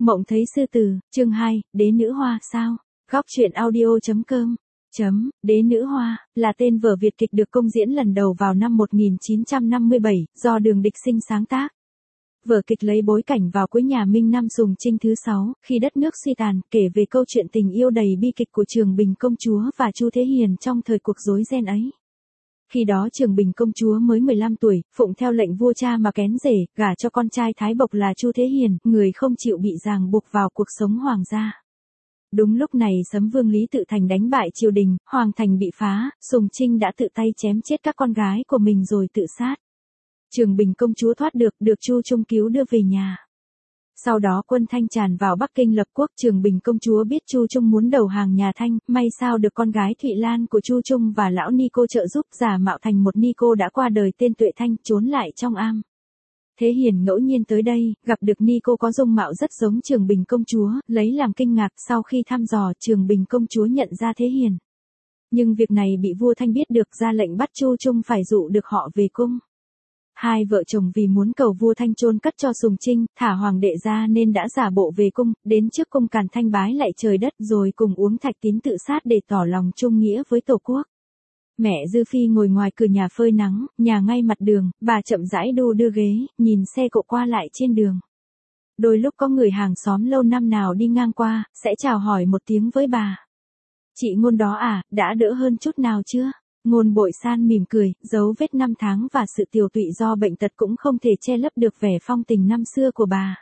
Mộng thấy sư tử, chương 2, đế nữ hoa sao? Góc truyện audio.com. Đế nữ hoa, là tên vở Việt kịch được công diễn lần đầu vào năm 1957, do Đường Địch Sinh sáng tác. Vở kịch lấy bối cảnh vào cuối nhà Minh năm Sùng Trinh thứ 6, khi đất nước suy tàn, kể về câu chuyện tình yêu đầy bi kịch của Trường Bình công chúa và Chu Thế Hiền trong thời cuộc rối ren ấy. Khi đó Trường Bình công chúa mới 15 tuổi, phụng theo lệnh vua cha mà kén rể, gả cho con trai Thái Bộc là Chu Thế Hiền, người không chịu bị ràng buộc vào cuộc sống hoàng gia. Đúng lúc này Sấm Vương Lý Tự Thành đánh bại triều đình, hoàng thành bị phá, Sùng Trinh đã tự tay chém chết các con gái của mình rồi tự sát. Trường Bình công chúa thoát được Chu Trung cứu đưa về nhà. Sau đó quân Thanh tràn vào Bắc Kinh lập quốc. Trường Bình công chúa biết Chu Trung muốn đầu hàng nhà Thanh, may sao được con gái Thụy Lan của Chu Trung và lão ni cô trợ giúp, giả mạo thành một ni cô đã qua đời tên Tuệ Thanh, trốn lại trong am. Thế Hiền ngẫu nhiên tới đây, gặp được ni cô có dung mạo rất giống Trường Bình công chúa, lấy làm kinh ngạc. Sau khi thăm dò, Trường Bình công chúa nhận ra Thế Hiền. Nhưng việc này bị vua Thanh biết được, ra lệnh bắt Chu Trung phải dụ được họ về cung. Hai vợ chồng vì muốn cầu vua Thanh chôn cất cho Sùng Trinh, thả hoàng đệ ra nên đã giả bộ về cung, đến trước cung Càn Thanh bái lại trời đất rồi cùng uống thạch tín tự sát để tỏ lòng trung nghĩa với Tổ quốc. Mẹ Dư Phi ngồi ngoài cửa nhà phơi nắng, nhà ngay mặt đường, bà chậm rãi đu đưa ghế, nhìn xe cộ qua lại trên đường. Đôi lúc có người hàng xóm lâu năm nào đi ngang qua, sẽ chào hỏi một tiếng với bà. Chị Ngôn đó à, đã đỡ hơn chút nào chưa? Ngôn Bội San mỉm cười, dấu vết năm tháng và sự tiều tụy do bệnh tật cũng không thể che lấp được vẻ phong tình năm xưa của bà.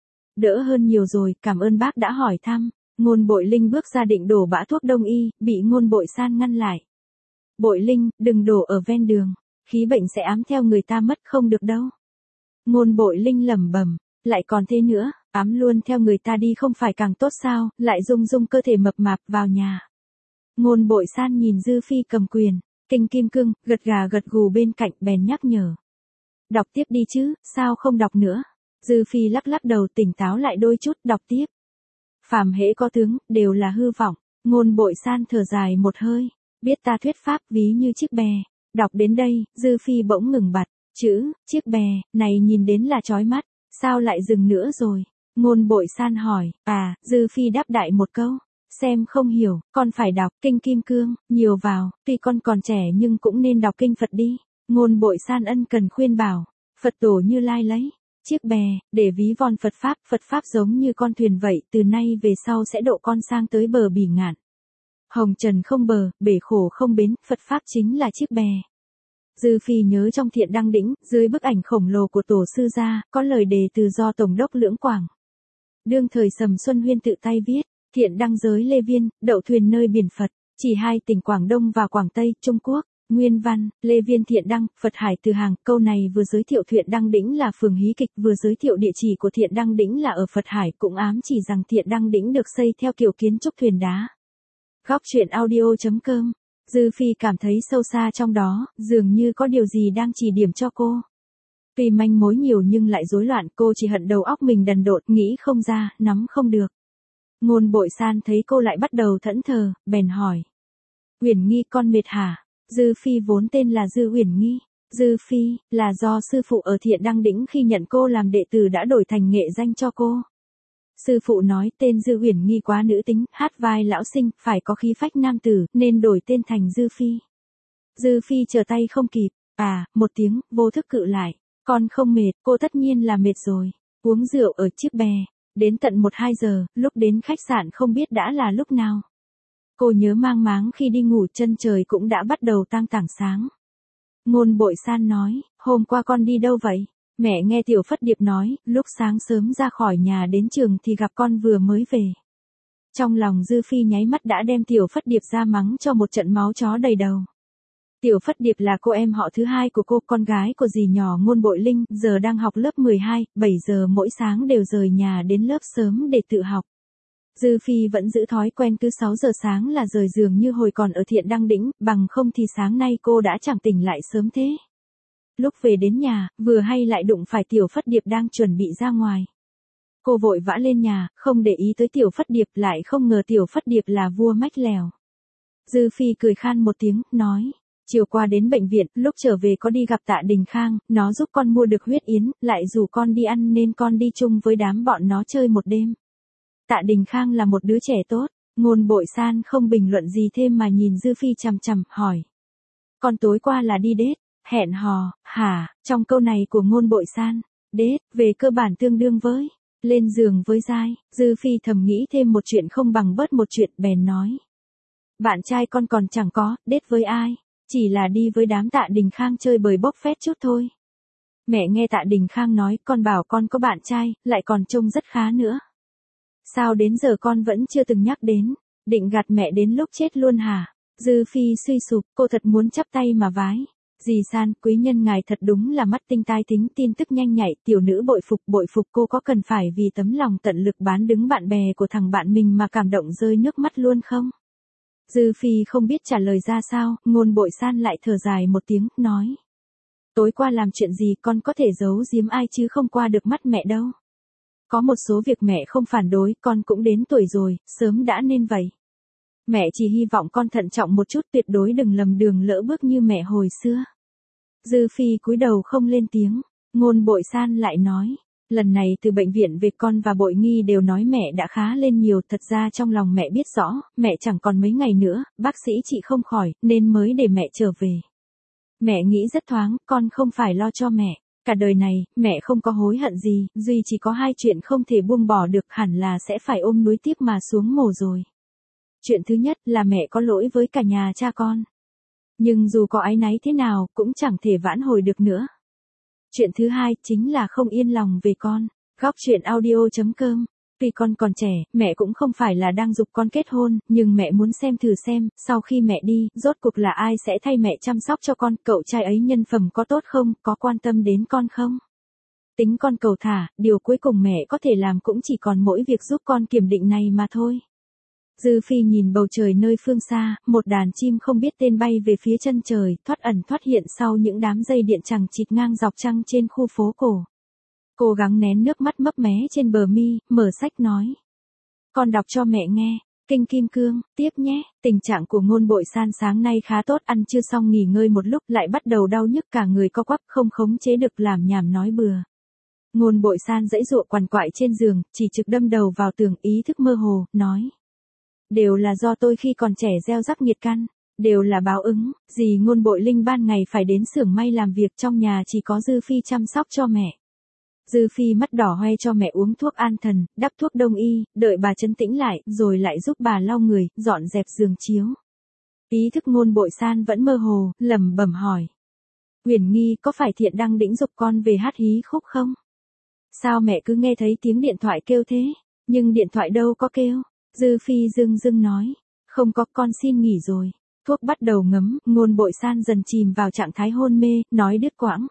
Đỡ hơn nhiều rồi, cảm ơn bác đã hỏi thăm. Ngôn Bội Linh bước ra định đổ bã thuốc đông y, bị Ngôn Bội San ngăn lại. Bội Linh, đừng đổ ở ven đường, khí bệnh sẽ ám theo người ta mất không được đâu. Ngôn Bội Linh lẩm bẩm, lại còn thế nữa, ám luôn theo người ta đi không phải càng tốt sao, lại rung cơ thể mập mạp vào nhà. Ngôn Bội San nhìn Dư Phi cầm quyền, Kinh Kim Cương, gật gà gật gù bên cạnh, bèn nhắc nhở. Đọc tiếp đi chứ, sao không đọc nữa? Dư Phi lắc đầu tỉnh táo lại đôi chút, đọc tiếp. Phàm hễ có tướng, đều là hư vọng. Ngôn Bội San thở dài một hơi, biết ta thuyết pháp ví như chiếc bè. Đọc đến đây, Dư Phi bỗng ngừng bặt, chữ, chiếc bè, này nhìn đến là chói mắt, sao lại dừng nữa rồi? Ngôn Bội San hỏi, Dư Phi đáp đại một câu. Xem không hiểu, con phải đọc Kinh Kim Cương, nhiều vào, tuy con còn trẻ nhưng cũng nên đọc Kinh Phật đi. Ngôn Bội San ân cần khuyên bảo, Phật Tổ Như Lai lấy chiếc bè, để ví von Phật Pháp giống như con thuyền vậy, từ nay về sau sẽ độ con sang tới bờ bỉ ngạn. Hồng trần không bờ, bể khổ không bến, Phật Pháp chính là chiếc bè. Dư Phi nhớ trong Thiện Đăng Đỉnh, dưới bức ảnh khổng lồ của Tổ sư gia, có lời đề từ do Tổng đốc Lưỡng Quảng. Đương thời Sầm Xuân Huyên tự tay viết. Thiện Đăng giới Lê Viên, đậu thuyền nơi biển Phật, chỉ hai tỉnh Quảng Đông và Quảng Tây, Trung Quốc. Nguyên văn, Lê Viên Thiện Đăng, Phật Hải Từ Hàng. Câu này vừa giới thiệu Thiện Đăng Đỉnh là phường hí kịch, vừa giới thiệu địa chỉ của Thiện Đăng Đỉnh là ở Phật Hải, cũng ám chỉ rằng Thiện Đăng Đỉnh được xây theo kiểu kiến trúc thuyền đá. Góc truyện audio.com. Dư Phi cảm thấy sâu xa trong đó, dường như có điều gì đang chỉ điểm cho cô. Tuy manh mối nhiều nhưng lại rối loạn, cô chỉ hận đầu óc mình đần độn, nghĩ không ra, nắm không được. Ngôn Bội San thấy cô lại bắt đầu thẫn thờ, bèn hỏi. Uyển Nghi con mệt hả? Dư Phi vốn tên là Dư Uyển Nghi. Dư Phi, là do sư phụ ở Thiện Đăng Đỉnh khi nhận cô làm đệ tử đã đổi thành nghệ danh cho cô. Sư phụ nói tên Dư Uyển Nghi quá nữ tính, hát vai lão sinh, phải có khí phách nam tử, nên đổi tên thành Dư Phi. Dư Phi trở tay không kịp, một tiếng, vô thức cự lại. Con không mệt, cô tất nhiên là mệt rồi. Uống rượu ở chiếc bè. Đến tận 1-2 giờ, lúc đến khách sạn không biết đã là lúc nào. Cô nhớ mang máng khi đi ngủ, chân trời cũng đã bắt đầu tang tảng sáng. Ngôn Bội San nói, hôm qua con đi đâu vậy? Mẹ nghe Tiểu Phất Điệp nói, lúc sáng sớm ra khỏi nhà đến trường thì gặp con vừa mới về. Trong lòng Dư Phi nháy mắt đã đem Tiểu Phất Điệp ra mắng cho một trận máu chó đầy đầu. Tiểu Phất Điệp là cô em họ thứ hai của cô, con gái của dì nhỏ Ngôn Bội Linh, giờ đang học lớp 12, 7 giờ mỗi sáng đều rời nhà đến lớp sớm để tự học. Dư Phi vẫn giữ thói quen cứ 6 giờ sáng là rời giường như hồi còn ở Thiện Đăng Đỉnh, bằng không thì sáng nay cô đã chẳng tỉnh lại sớm thế. Lúc về đến nhà, vừa hay lại đụng phải Tiểu Phất Điệp đang chuẩn bị ra ngoài. Cô vội vã lên nhà, không để ý tới Tiểu Phất Điệp, lại không ngờ Tiểu Phất Điệp là vua mách lèo. Dư Phi cười khan một tiếng, nói. Chiều qua đến bệnh viện, lúc trở về có đi gặp Tạ Đình Khang, nó giúp con mua được huyết yến, lại rủ con đi ăn nên con đi chung với đám bọn nó chơi một đêm. Tạ Đình Khang là một đứa trẻ tốt. Ngôn Bội San không bình luận gì thêm mà nhìn Dư Phi chằm chằm, hỏi. Con tối qua là đi date, hẹn hò, hả? Trong câu này của Ngôn Bội San, date, về cơ bản tương đương với lên giường với giai. Dư Phi thầm nghĩ thêm một chuyện không bằng bớt một chuyện, bèn nói. Bạn trai con còn chẳng có, date với ai? Chỉ là đi với đám Tạ Đình Khang chơi bời bốc phét chút thôi. Mẹ nghe Tạ Đình Khang nói, con bảo con có bạn trai, lại còn trông rất khá nữa. Sao đến giờ con vẫn chưa từng nhắc đến, định gạt mẹ đến lúc chết luôn hả? Dư Phi suy sụp, cô thật muốn chắp tay mà vái. Dì San, quý nhân ngài thật đúng là mắt tinh tai tính, tin tức nhanh nhạy, tiểu nữ bội phục cô có cần phải vì tấm lòng tận lực bán đứng bạn bè của thằng bạn mình mà cảm động rơi nước mắt luôn không? Dư Phi không biết trả lời ra sao, Ngôn Bội San lại thở dài một tiếng, nói. Tối qua làm chuyện gì con có thể giấu giếm ai chứ không qua được mắt mẹ đâu. Có một số việc mẹ không phản đối, con cũng đến tuổi rồi, sớm đã nên vậy. Mẹ chỉ hy vọng con thận trọng một chút, tuyệt đối đừng lầm đường lỡ bước như mẹ hồi xưa. Dư Phi cúi đầu không lên tiếng, Ngôn Bội San lại nói. Lần này từ bệnh viện về con và Bội Nghi đều nói mẹ đã khá lên nhiều, thật ra trong lòng mẹ biết rõ, mẹ chẳng còn mấy ngày nữa, bác sĩ trị không khỏi, nên mới để mẹ trở về. Mẹ nghĩ rất thoáng, con không phải lo cho mẹ. Cả đời này, mẹ không có hối hận gì, duy chỉ có hai chuyện không thể buông bỏ được, hẳn là sẽ phải ôm núi tiếp mà xuống mồ rồi. Chuyện thứ nhất là mẹ có lỗi với cả nhà cha con. Nhưng dù có áy náy thế nào, cũng chẳng thể vãn hồi được nữa. Chuyện thứ hai chính là không yên lòng về con. Góc truyện audio.com. Tuy con còn trẻ, mẹ cũng không phải là đang giục con kết hôn, nhưng mẹ muốn xem thử xem, sau khi mẹ đi, rốt cuộc là ai sẽ thay mẹ chăm sóc cho con, cậu trai ấy nhân phẩm có tốt không, có quan tâm đến con không? Tính con cầu thả, điều cuối cùng mẹ có thể làm cũng chỉ còn mỗi việc giúp con kiểm định này mà thôi. Dư Phi nhìn bầu trời nơi phương xa, một đàn chim không biết tên bay về phía chân trời, thoát ẩn thoát hiện sau những đám dây điện chằng chịt ngang dọc trăng trên khu phố cổ. Cố gắng nén nước mắt mấp mé trên bờ mi, mở sách nói. Con đọc cho mẹ nghe, Kinh Kim Cương, tiếp nhé. Tình trạng của Ngôn Bội San sáng nay khá tốt, ăn chưa xong nghỉ ngơi một lúc lại bắt đầu đau nhức cả người co quắp, không khống chế được làm nhảm nói bừa. Ngôn Bội San giãy giụa quằn quại trên giường, chỉ trực đâm đầu vào tường, ý thức mơ hồ, nói. Đều là do tôi khi còn trẻ gieo rắc nghiệt căn, đều là báo ứng, dì Ngôn Bội Linh ban ngày phải đến xưởng may làm việc, trong nhà chỉ có Dư Phi chăm sóc cho mẹ. Dư Phi mắt đỏ hoe cho mẹ uống thuốc an thần, đắp thuốc đông y, đợi bà trấn tĩnh lại, rồi lại giúp bà lau người, dọn dẹp giường chiếu. Ý thức Ngôn Bội San vẫn mơ hồ, lẩm bẩm hỏi. Uyển Nghi có phải Thiện đang đĩnh giục con về hát hí khúc không? Sao mẹ cứ nghe thấy tiếng điện thoại kêu thế? Nhưng điện thoại đâu có kêu. Dư Phi dưng dưng nói. Không có, con xin nghỉ rồi. Thuốc bắt đầu ngấm, Ngôn Bội San dần chìm vào trạng thái hôn mê, nói đứt quãng.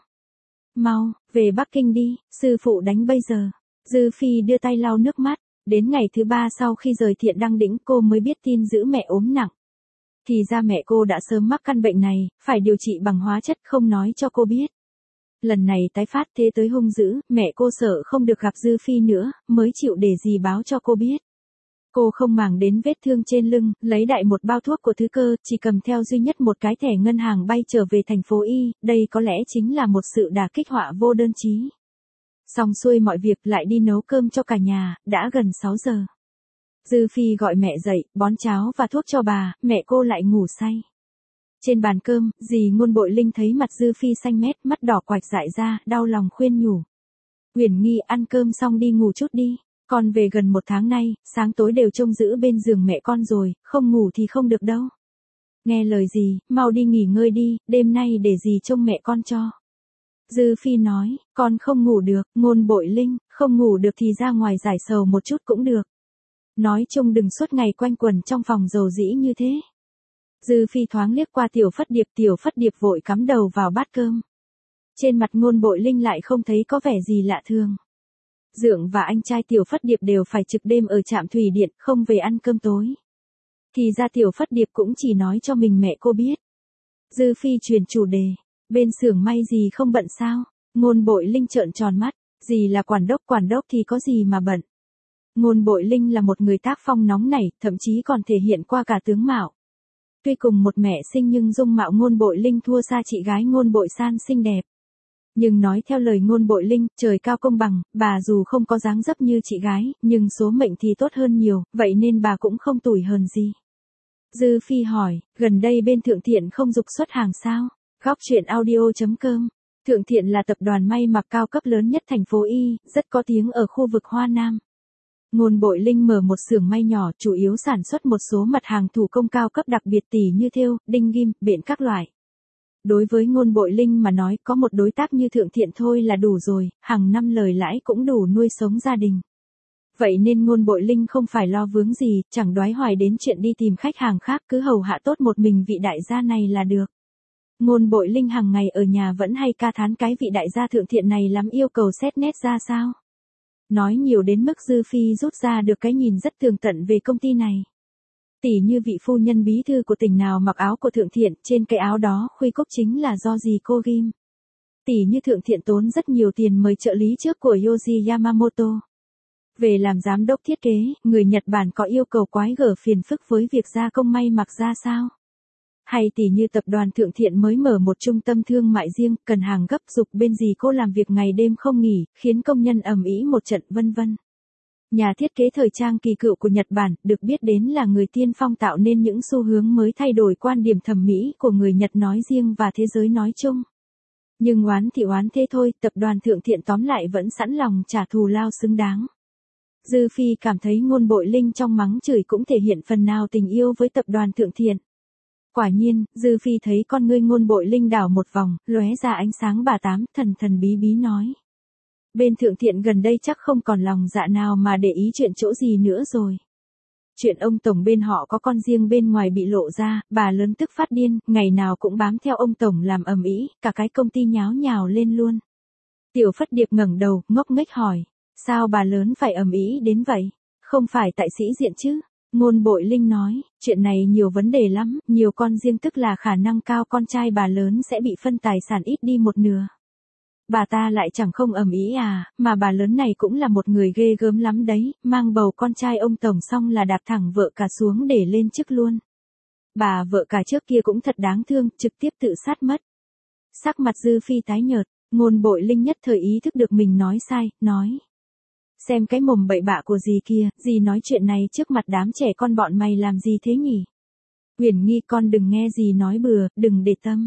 Mau, về Bắc Kinh đi, sư phụ đánh bây giờ. Dư Phi đưa tay lau nước mắt. Đến ngày thứ 3 sau khi rời Thiện Đăng Đĩnh cô mới biết tin dữ mẹ ốm nặng. Thì ra mẹ cô đã sớm mắc căn bệnh này, phải điều trị bằng hóa chất, không nói cho cô biết. Lần này tái phát thế tới hung dữ, mẹ cô sợ không được gặp Dư Phi nữa, mới chịu để dì báo cho cô biết. Cô không màng đến vết thương trên lưng, lấy đại một bao thuốc của Thứ Cơ, chỉ cầm theo duy nhất một cái thẻ ngân hàng bay trở về thành phố Y, đây có lẽ chính là một sự đả kích họa vô đơn chí. Xong xuôi mọi việc lại đi nấu cơm cho cả nhà, đã gần 6 giờ. Dư Phi gọi mẹ dậy, bón cháo và thuốc cho bà, mẹ cô lại ngủ say. Trên bàn cơm, dì Ngôn Bội Linh thấy mặt Dư Phi xanh mét, mắt đỏ quạch dại ra, đau lòng khuyên nhủ. Uyển Nghi ăn cơm xong đi ngủ chút đi. Con về gần 1 tháng nay, sáng tối đều trông giữ bên giường mẹ con rồi, không ngủ thì không được đâu. Nghe lời dì, mau đi nghỉ ngơi đi, đêm nay để dì trông mẹ con cho. Dư Phi nói, con không ngủ được, Ngôn Bội Linh, không ngủ được thì ra ngoài giải sầu một chút cũng được. Nói chung đừng suốt ngày quanh quẩn trong phòng dầu dĩ như thế. Dư Phi thoáng liếc qua Tiểu Phất Điệp vội cắm đầu vào bát cơm. Trên mặt Ngôn Bội Linh lại không thấy có vẻ gì lạ thường. Dượng và anh trai Tiểu Phất Điệp đều phải trực đêm ở trạm thủy điện, không về ăn cơm tối. Thì ra Tiểu Phất Điệp cũng chỉ nói cho mình mẹ cô biết. Dư Phi chuyển chủ đề, bên xưởng may gì không bận sao? Ngôn Bội Linh trợn tròn mắt, gì là quản đốc thì có gì mà bận. Ngôn Bội Linh là một người tác phong nóng nảy, thậm chí còn thể hiện qua cả tướng mạo. Tuy cùng một mẹ sinh nhưng dung mạo Ngôn Bội Linh thua xa chị gái Ngôn Bội San xinh đẹp. Nhưng nói theo lời Ngôn Bội Linh, trời cao công bằng, bà dù không có dáng dấp như chị gái, nhưng số mệnh thì tốt hơn nhiều, vậy nên bà cũng không tủi hờn gì. Dư Phi hỏi, gần đây bên Thượng Thiện không dục xuất hàng sao? Góc chuyện audio.com. Thượng Thiện là tập đoàn may mặc cao cấp lớn nhất thành phố Y, rất có tiếng ở khu vực Hoa Nam. Ngôn Bội Linh mở một xưởng may nhỏ, chủ yếu sản xuất một số mặt hàng thủ công cao cấp đặc biệt tỉ như thêu, đinh ghim, bện các loại. Đối với Ngôn Bội Linh mà nói, có một đối tác như Thượng Thiện thôi là đủ rồi, hàng năm lời lãi cũng đủ nuôi sống gia đình. Vậy nên Ngôn Bội Linh không phải lo vướng gì, chẳng đoái hoài đến chuyện đi tìm khách hàng khác, cứ hầu hạ tốt một mình vị đại gia này là được. Ngôn Bội Linh hàng ngày ở nhà vẫn hay ca thán cái vị đại gia Thượng Thiện này lắm, yêu cầu xét nét ra sao. Nói nhiều đến mức Dư Phi rút ra được cái nhìn rất tường tận về công ty này. Tỉ như vị phu nhân bí thư của tỉnh nào mặc áo của Thượng Thiện, trên cái áo đó khuy cúc chính là do gì cô ghim. Tỉ như Thượng Thiện tốn rất nhiều tiền mời trợ lý trước của Yoji Yamamoto. Về làm giám đốc thiết kế, người Nhật Bản có yêu cầu quái gở phiền phức với việc gia công may mặc ra sao? Hay tỉ như tập đoàn Thượng Thiện mới mở một trung tâm thương mại riêng, cần hàng gấp giục bên gì cô làm việc ngày đêm không nghỉ, khiến công nhân ầm ĩ một trận vân vân. Nhà thiết kế thời trang kỳ cựu của Nhật Bản, được biết đến là người tiên phong tạo nên những xu hướng mới thay đổi quan điểm thẩm mỹ của người Nhật nói riêng và thế giới nói chung. Nhưng oán thì oán thế thôi, tập đoàn Thượng Thiện tóm lại vẫn sẵn lòng trả thù lao xứng đáng. Dư Phi cảm thấy Ngôn Bội Linh trong mắng chửi cũng thể hiện phần nào tình yêu với tập đoàn Thượng Thiện. Quả nhiên, Dư Phi thấy con ngươi Ngôn Bội Linh đảo một vòng, lóe ra ánh sáng bà tám, thần thần bí bí nói. Bên Thượng Thiện gần đây chắc không còn lòng dạ nào mà để ý chuyện chỗ gì nữa rồi. Chuyện ông Tổng bên họ có con riêng bên ngoài bị lộ ra, bà lớn tức phát điên, ngày nào cũng bám theo ông Tổng làm ầm ĩ, cả cái công ty nháo nhào lên luôn. Tiểu Phất Điệp ngẩng đầu, ngốc nghếch hỏi, sao bà lớn phải ầm ĩ đến vậy? Không phải tại sĩ diện chứ? Ngôn Bội Linh nói, chuyện này nhiều vấn đề lắm, nhiều con riêng tức là khả năng cao con trai bà lớn sẽ bị phân tài sản ít đi một nửa. Bà ta lại chẳng không ầm ĩ à, mà bà lớn này cũng là một người ghê gớm lắm đấy, mang bầu con trai ông Tổng xong là đạp thẳng vợ cả xuống để lên chức luôn. Bà vợ cả trước kia cũng thật đáng thương, trực tiếp tự sát mất. Sắc mặt Dư Phi tái nhợt, Ngôn Bội Linh nhất thời ý thức được mình nói sai, nói. Xem cái mồm bậy bạ của dì kia, dì nói chuyện này trước mặt đám trẻ con bọn mày làm gì thế nhỉ? Uyển Nghi con đừng nghe dì nói bừa, đừng để tâm.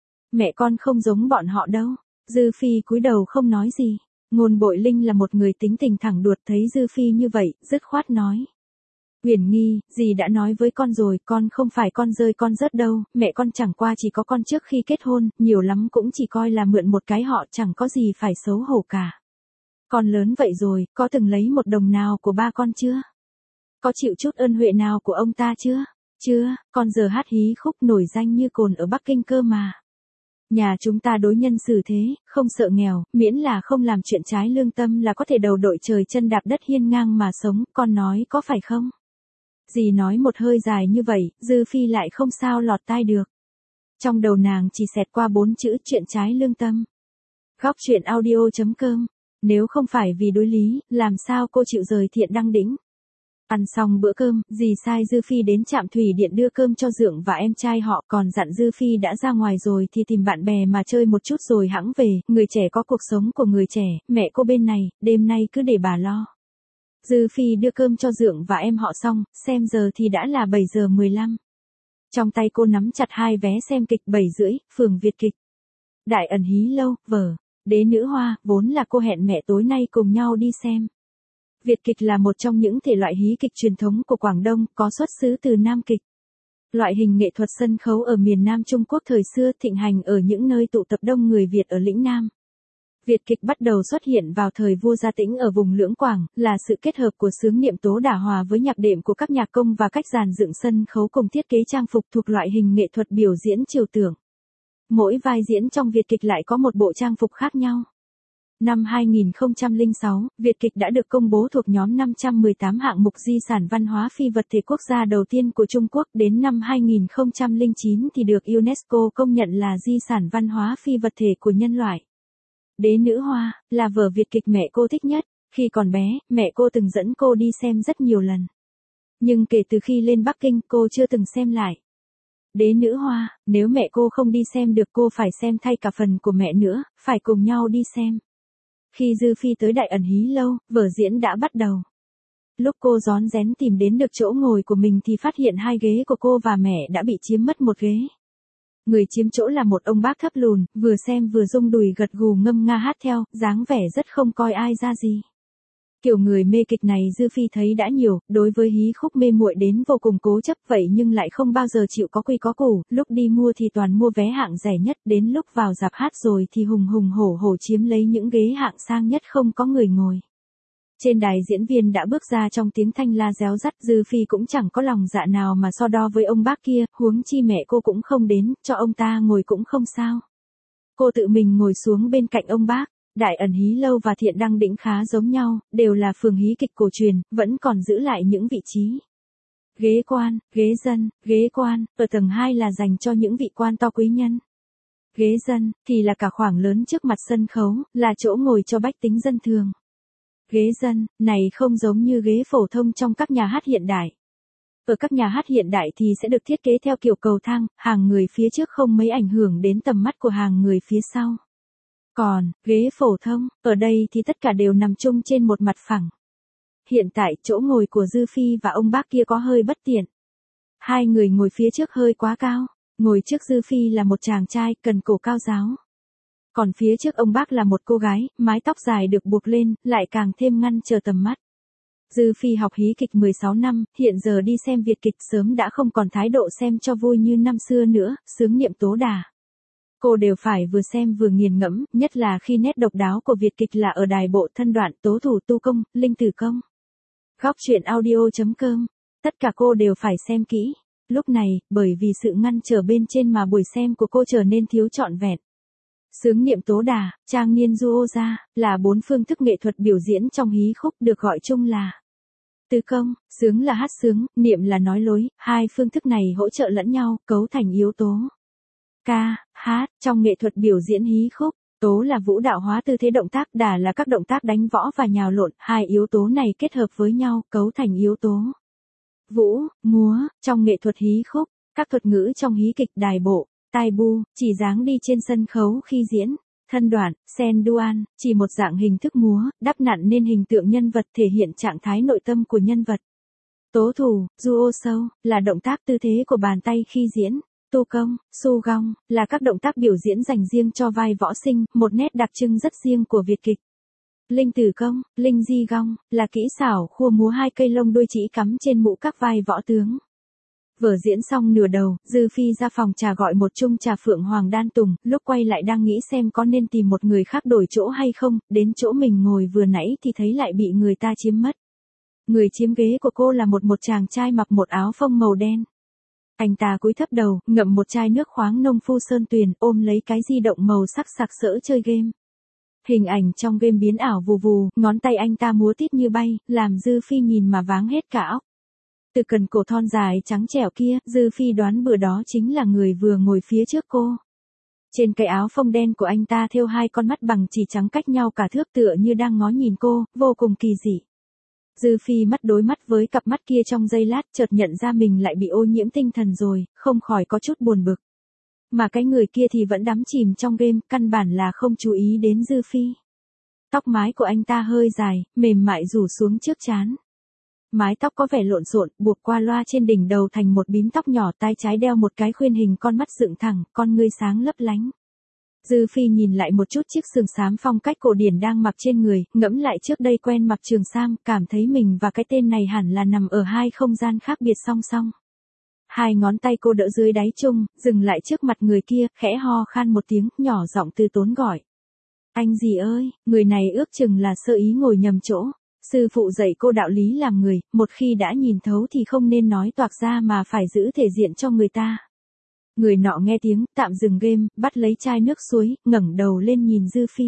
Mẹ con không giống bọn họ đâu. Dư Phi cúi đầu không nói gì. Ngôn Bội Linh là một người tính tình thẳng đuột, thấy Dư Phi như vậy, dứt khoát nói. Uyển Nghi, dì đã nói với con rồi, con không phải con rơi con rớt đâu, mẹ con chẳng qua chỉ có con trước khi kết hôn, nhiều lắm cũng chỉ coi là mượn một cái họ, chẳng có gì phải xấu hổ cả. Con lớn vậy rồi, có từng lấy một đồng nào của ba con chưa? Có chịu chút ơn huệ nào của ông ta chưa? Chưa, con giờ hát hí khúc nổi danh như cồn ở Bắc Kinh cơ mà. Nhà chúng ta đối nhân xử thế, không sợ nghèo, miễn là không làm chuyện trái lương tâm là có thể đầu đội trời chân đạp đất hiên ngang mà sống, con nói có phải không? Dì nói một hơi dài như vậy, Dư Phi lại không sao lọt tai được. Trong đầu nàng chỉ xẹt qua 4 chữ chuyện trái lương tâm. Góc chuyện audio.com. Nếu không phải vì đối lý, làm sao cô chịu rời Thiện Đăng Đĩnh? Ăn xong bữa cơm, dì sai Dư Phi đến trạm thủy điện đưa cơm cho Dượng và em trai họ, còn dặn Dư Phi đã ra ngoài rồi thì tìm bạn bè mà chơi một chút rồi hẵng về, người trẻ có cuộc sống của người trẻ, mẹ cô bên này, đêm nay cứ để bà lo. Dư Phi đưa cơm cho Dượng và em họ xong, xem giờ thì đã là 7 giờ 15. Trong tay cô nắm chặt 2 vé xem kịch 7 rưỡi, Phường Việt Kịch. Đại ẩn hí lâu, vở, Đế Nữ Hoa, vốn là cô hẹn mẹ tối nay cùng nhau đi xem. Việt kịch là một trong những thể loại hí kịch truyền thống của Quảng Đông, có xuất xứ từ Nam kịch. Loại hình nghệ thuật sân khấu ở miền Nam Trung Quốc thời xưa thịnh hành ở những nơi tụ tập đông người Việt ở lĩnh Nam. Việt kịch bắt đầu xuất hiện vào thời vua Gia Tĩnh ở vùng Lưỡng Quảng, là sự kết hợp của xướng niệm tố đả hòa với nhạc đệm của các nhạc công và cách dàn dựng sân khấu cùng thiết kế trang phục thuộc loại hình nghệ thuật biểu diễn trừu tượng. Mỗi vai diễn trong Việt kịch lại có một bộ trang phục khác nhau. Năm 2006, Việt kịch đã được công bố thuộc nhóm 518 hạng mục di sản văn hóa phi vật thể quốc gia đầu tiên của Trung Quốc, đến năm 2009 thì được UNESCO công nhận là di sản văn hóa phi vật thể của nhân loại. Đế Nữ Hoa là vở Việt kịch mẹ cô thích nhất, khi còn bé, mẹ cô từng dẫn cô đi xem rất nhiều lần. Nhưng kể từ khi lên Bắc Kinh, cô chưa từng xem lại. Đế nữ hoa, nếu mẹ cô không đi xem được cô phải xem thay cả phần của mẹ nữa, phải cùng nhau đi xem. Khi Dư Phi tới Đại Ẩn Hí Lâu, vở diễn đã bắt đầu. Lúc cô rón rén tìm đến được chỗ ngồi của mình thì phát hiện hai ghế của cô và mẹ đã bị chiếm mất một ghế. Người chiếm chỗ là một ông bác thấp lùn, vừa xem vừa rung đùi gật gù ngâm nga hát theo, dáng vẻ rất không coi ai ra gì. Kiểu người mê kịch này Dư Phi thấy đã nhiều, đối với hí khúc mê muội đến vô cùng cố chấp vậy nhưng lại không bao giờ chịu có quy có củ, lúc đi mua thì toàn mua vé hạng rẻ nhất, đến lúc vào rạp hát rồi thì hùng hùng hổ hổ chiếm lấy những ghế hạng sang nhất không có người ngồi. Trên đài diễn viên đã bước ra trong tiếng thanh la réo rắt, Dư Phi cũng chẳng có lòng dạ nào mà so đo với ông bác kia, huống chi mẹ cô cũng không đến, cho ông ta ngồi cũng không sao. Cô tự mình ngồi xuống bên cạnh ông bác. Đại Ẩn Hí Lâu và Thiện Đăng Đỉnh khá giống nhau, đều là phường hí kịch cổ truyền, vẫn còn giữ lại những vị trí. Ghế quan, ghế dân, ghế quan, ở tầng 2 là dành cho những vị quan to quý nhân. Ghế dân, thì là cả khoảng lớn trước mặt sân khấu, là chỗ ngồi cho bách tính dân thường. Ghế dân, này không giống như ghế phổ thông trong các nhà hát hiện đại. Ở các nhà hát hiện đại thì sẽ được thiết kế theo kiểu cầu thang, hàng người phía trước không mấy ảnh hưởng đến tầm mắt của hàng người phía sau. Còn, ghế phổ thông, ở đây thì tất cả đều nằm chung trên một mặt phẳng. Hiện tại chỗ ngồi của Dư Phi và ông bác kia có hơi bất tiện. Hai người ngồi phía trước hơi quá cao, ngồi trước Dư Phi là một chàng trai cần cổ cao ráo. Còn phía trước ông bác là một cô gái, mái tóc dài được buộc lên, lại càng thêm ngăn trở tầm mắt. Dư Phi học hí kịch 16 năm, hiện giờ đi xem Việt kịch sớm đã không còn thái độ xem cho vui như năm xưa nữa, sướng niệm tố đà. Cô đều phải vừa xem vừa nghiền ngẫm, nhất là khi nét độc đáo của Việt kịch là ở đài bộ thân đoạn tố thủ tu công, linh tử công. Góc truyện audio.com, tất cả cô đều phải xem kỹ. Lúc này, bởi vì sự ngăn trở bên trên mà buổi xem của cô trở nên thiếu trọn vẹn. Sướng niệm tố đà, trang niên du ô gia, là 4 phương thức nghệ thuật biểu diễn trong hí khúc được gọi chung là tứ công, sướng là hát sướng, niệm là nói lối, hai phương thức này hỗ trợ lẫn nhau, cấu thành yếu tố. Ca, hát, trong nghệ thuật biểu diễn hí khúc, tố là vũ đạo hóa tư thế động tác, đà là các động tác đánh võ và nhào lộn, hai yếu tố này kết hợp với nhau, cấu thành yếu tố. Vũ, múa, trong nghệ thuật hí khúc, các thuật ngữ trong hí kịch đài bộ, tai bu, chỉ dáng đi trên sân khấu khi diễn, thân đoạn, sen duan, chỉ một dạng hình thức múa, đắp nặn nên hình tượng nhân vật thể hiện trạng thái nội tâm của nhân vật. Tố thủ, du ô sâu, là động tác tư thế của bàn tay khi diễn. Tu công, su gong, là các động tác biểu diễn dành riêng cho vai võ sinh, một nét đặc trưng rất riêng của Việt kịch. Linh tử công, linh di gong, là kỹ xảo khua múa hai cây lông đuôi chỉ cắm trên mũ các vai võ tướng. Vở diễn xong nửa đầu, Dư Phi ra phòng trà gọi một chung trà Phượng Hoàng Đan Tùng, lúc quay lại đang nghĩ xem có nên tìm một người khác đổi chỗ hay không, đến chỗ mình ngồi vừa nãy thì thấy lại bị người ta chiếm mất. Người chiếm ghế của cô là một chàng trai mặc một áo phông màu đen. Anh ta cúi thấp đầu, ngậm một chai nước khoáng nông phu sơn tuyền, ôm lấy cái di động màu sắc sặc sỡ chơi game. Hình ảnh trong game biến ảo vù vù, ngón tay anh ta múa tít như bay, làm Dư Phi nhìn mà váng hết cả óc. Từ cần cổ thon dài trắng trẻo kia, Dư Phi đoán bữa đó chính là người vừa ngồi phía trước cô. Trên cái áo phông đen của anh ta thêu hai con mắt bằng chỉ trắng cách nhau cả thước tựa như đang ngó nhìn cô, vô cùng kỳ dị. Dư Phi mắt đối mắt với cặp mắt kia trong giây lát, chợt nhận ra mình lại bị ô nhiễm tinh thần rồi, không khỏi có chút buồn bực. Mà cái người kia thì vẫn đắm chìm trong game, căn bản là không chú ý đến Dư Phi. Tóc mái của anh ta hơi dài, mềm mại rủ xuống trước trán. Mái tóc có vẻ lộn xộn, buộc qua loa trên đỉnh đầu thành một bím tóc nhỏ, tay trái đeo một cái khuyên hình con mắt dựng thẳng, con ngươi sáng lấp lánh. Dư Phi nhìn lại một chút chiếc sườn xám phong cách cổ điển đang mặc trên người, ngẫm lại trước đây quen mặc trường sam, cảm thấy mình và cái tên này hẳn là nằm ở hai không gian khác biệt song song. Hai ngón tay cô đỡ dưới đáy chung, dừng lại trước mặt người kia, khẽ ho khan một tiếng, nhỏ giọng từ tốn gọi. Anh gì ơi, người này ước chừng là sơ ý ngồi nhầm chỗ. Sư phụ dạy cô đạo lý làm người, một khi đã nhìn thấu thì không nên nói toạc ra mà phải giữ thể diện cho người ta. Người nọ nghe tiếng, tạm dừng game, bắt lấy chai nước suối, ngẩng đầu lên nhìn Dư Phi.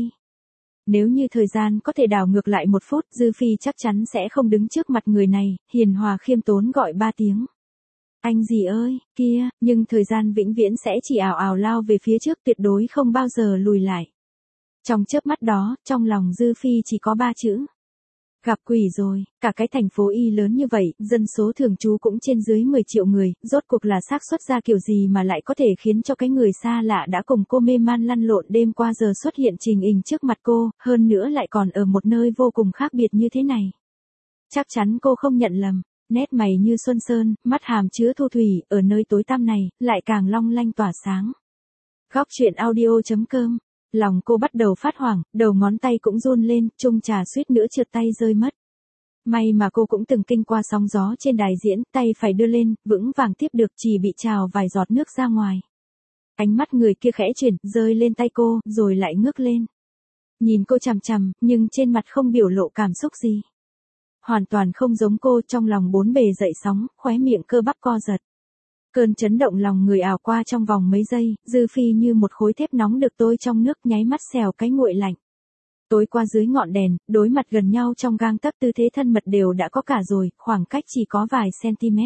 Nếu như thời gian có thể đảo ngược lại 1 phút, Dư Phi chắc chắn sẽ không đứng trước mặt người này, hiền hòa khiêm tốn gọi 3 tiếng. Anh gì ơi, kia, nhưng thời gian vĩnh viễn sẽ chỉ ào ào lao về phía trước, tuyệt đối không bao giờ lùi lại. Trong chớp mắt đó, trong lòng Dư Phi chỉ có 3 chữ. Gặp quỷ rồi, cả cái thành phố Y lớn như vậy, dân số thường trú cũng trên dưới 10 triệu người, rốt cuộc là xác suất ra kiểu gì mà lại có thể khiến cho cái người xa lạ đã cùng cô mê man lăn lộn đêm qua giờ xuất hiện trình hình trước mặt cô, hơn nữa lại còn ở một nơi vô cùng khác biệt như thế này. Chắc chắn cô không nhận lầm, nét mày như xuân sơn, mắt hàm chứa thu thủy, ở nơi tối tăm này, lại càng long lanh tỏa sáng. Góc truyện audio.com. Lòng cô bắt đầu phát hoảng, đầu ngón tay cũng run lên, chung trà suýt nữa trượt tay rơi mất. May mà cô cũng từng kinh qua sóng gió trên đài diễn, tay phải đưa lên, vững vàng tiếp được, chỉ bị trào vài giọt nước ra ngoài. Ánh mắt người kia khẽ chuyển, rơi lên tay cô, rồi lại ngước lên. Nhìn cô chằm chằm, nhưng trên mặt không biểu lộ cảm xúc gì. Hoàn toàn không giống cô, trong lòng bốn bề dậy sóng, khóe miệng cơ bắp co giật. Cơn chấn động lòng người ảo qua trong vòng mấy giây, Dư Phi như một khối thép nóng được tôi trong nước, nháy mắt xèo cái nguội lạnh. Tối qua dưới ngọn đèn, đối mặt gần nhau trong gang tấc, tư thế thân mật đều đã có cả rồi, khoảng cách chỉ có vài cm.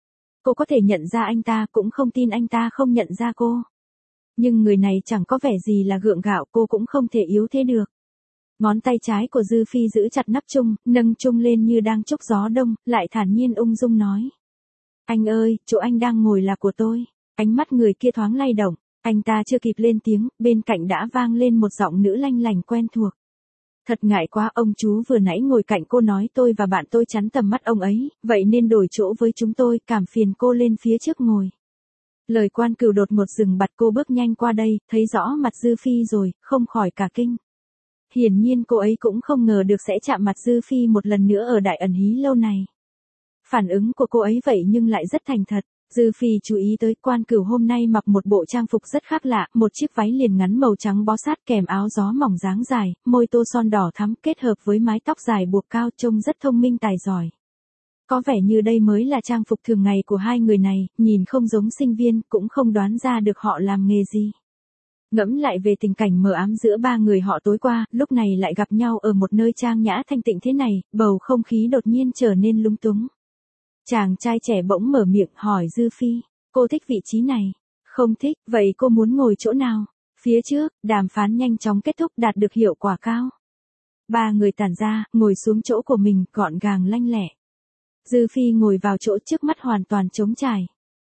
Cô có thể nhận ra anh ta, cũng không tin anh ta không nhận ra cô. Nhưng người này chẳng có vẻ gì là gượng gạo, cô cũng không thể yếu thế được. Ngón tay trái của Dư Phi giữ chặt nắp chung, nâng chung lên như đang trúc gió đông, lại thản nhiên ung dung nói. Anh ơi, chỗ anh đang ngồi là của tôi. Ánh mắt người kia thoáng lay động, anh ta chưa kịp lên tiếng, bên cạnh đã vang lên một giọng nữ lanh lành quen thuộc. Thật ngại quá, ông chú vừa nãy ngồi cạnh cô nói tôi và bạn tôi chắn tầm mắt ông ấy, vậy nên đổi chỗ với chúng tôi, cảm phiền cô lên phía trước ngồi. Lời Quan Cửu đột ngột dừng bặt, cô bước nhanh qua đây, thấy rõ mặt Dư Phi rồi, không khỏi cả kinh. Hiển nhiên cô ấy cũng không ngờ được sẽ chạm mặt Dư Phi một lần nữa ở Đại Ẩn Hí lâu này. Phản ứng của cô ấy vậy nhưng lại rất thành thật. Dư Phi chú ý tới Quan Cửu hôm nay mặc một bộ trang phục rất khác lạ, một chiếc váy liền ngắn màu trắng bó sát kèm áo gió mỏng dáng dài, môi tô son đỏ thắm kết hợp với mái tóc dài buộc cao, trông rất thông minh tài giỏi. Có vẻ như đây mới là trang phục thường ngày của hai người này, nhìn không giống sinh viên, cũng không đoán ra được họ làm nghề gì. Ngẫm lại về tình cảnh mờ ám giữa ba người họ tối qua, lúc này lại gặp nhau ở một nơi trang nhã thanh tịnh thế này, bầu không khí đột nhiên trở nên lúng túng. Chàng trai trẻ bỗng mở miệng hỏi Dư Phi, cô thích vị trí này? Không thích, vậy cô muốn ngồi chỗ nào? Phía trước, đàm phán nhanh chóng kết thúc, đạt được hiệu quả cao. Ba người tản ra, ngồi xuống chỗ của mình, gọn gàng lanh lẹ. Dư Phi ngồi vào chỗ, trước mắt hoàn toàn trống trải.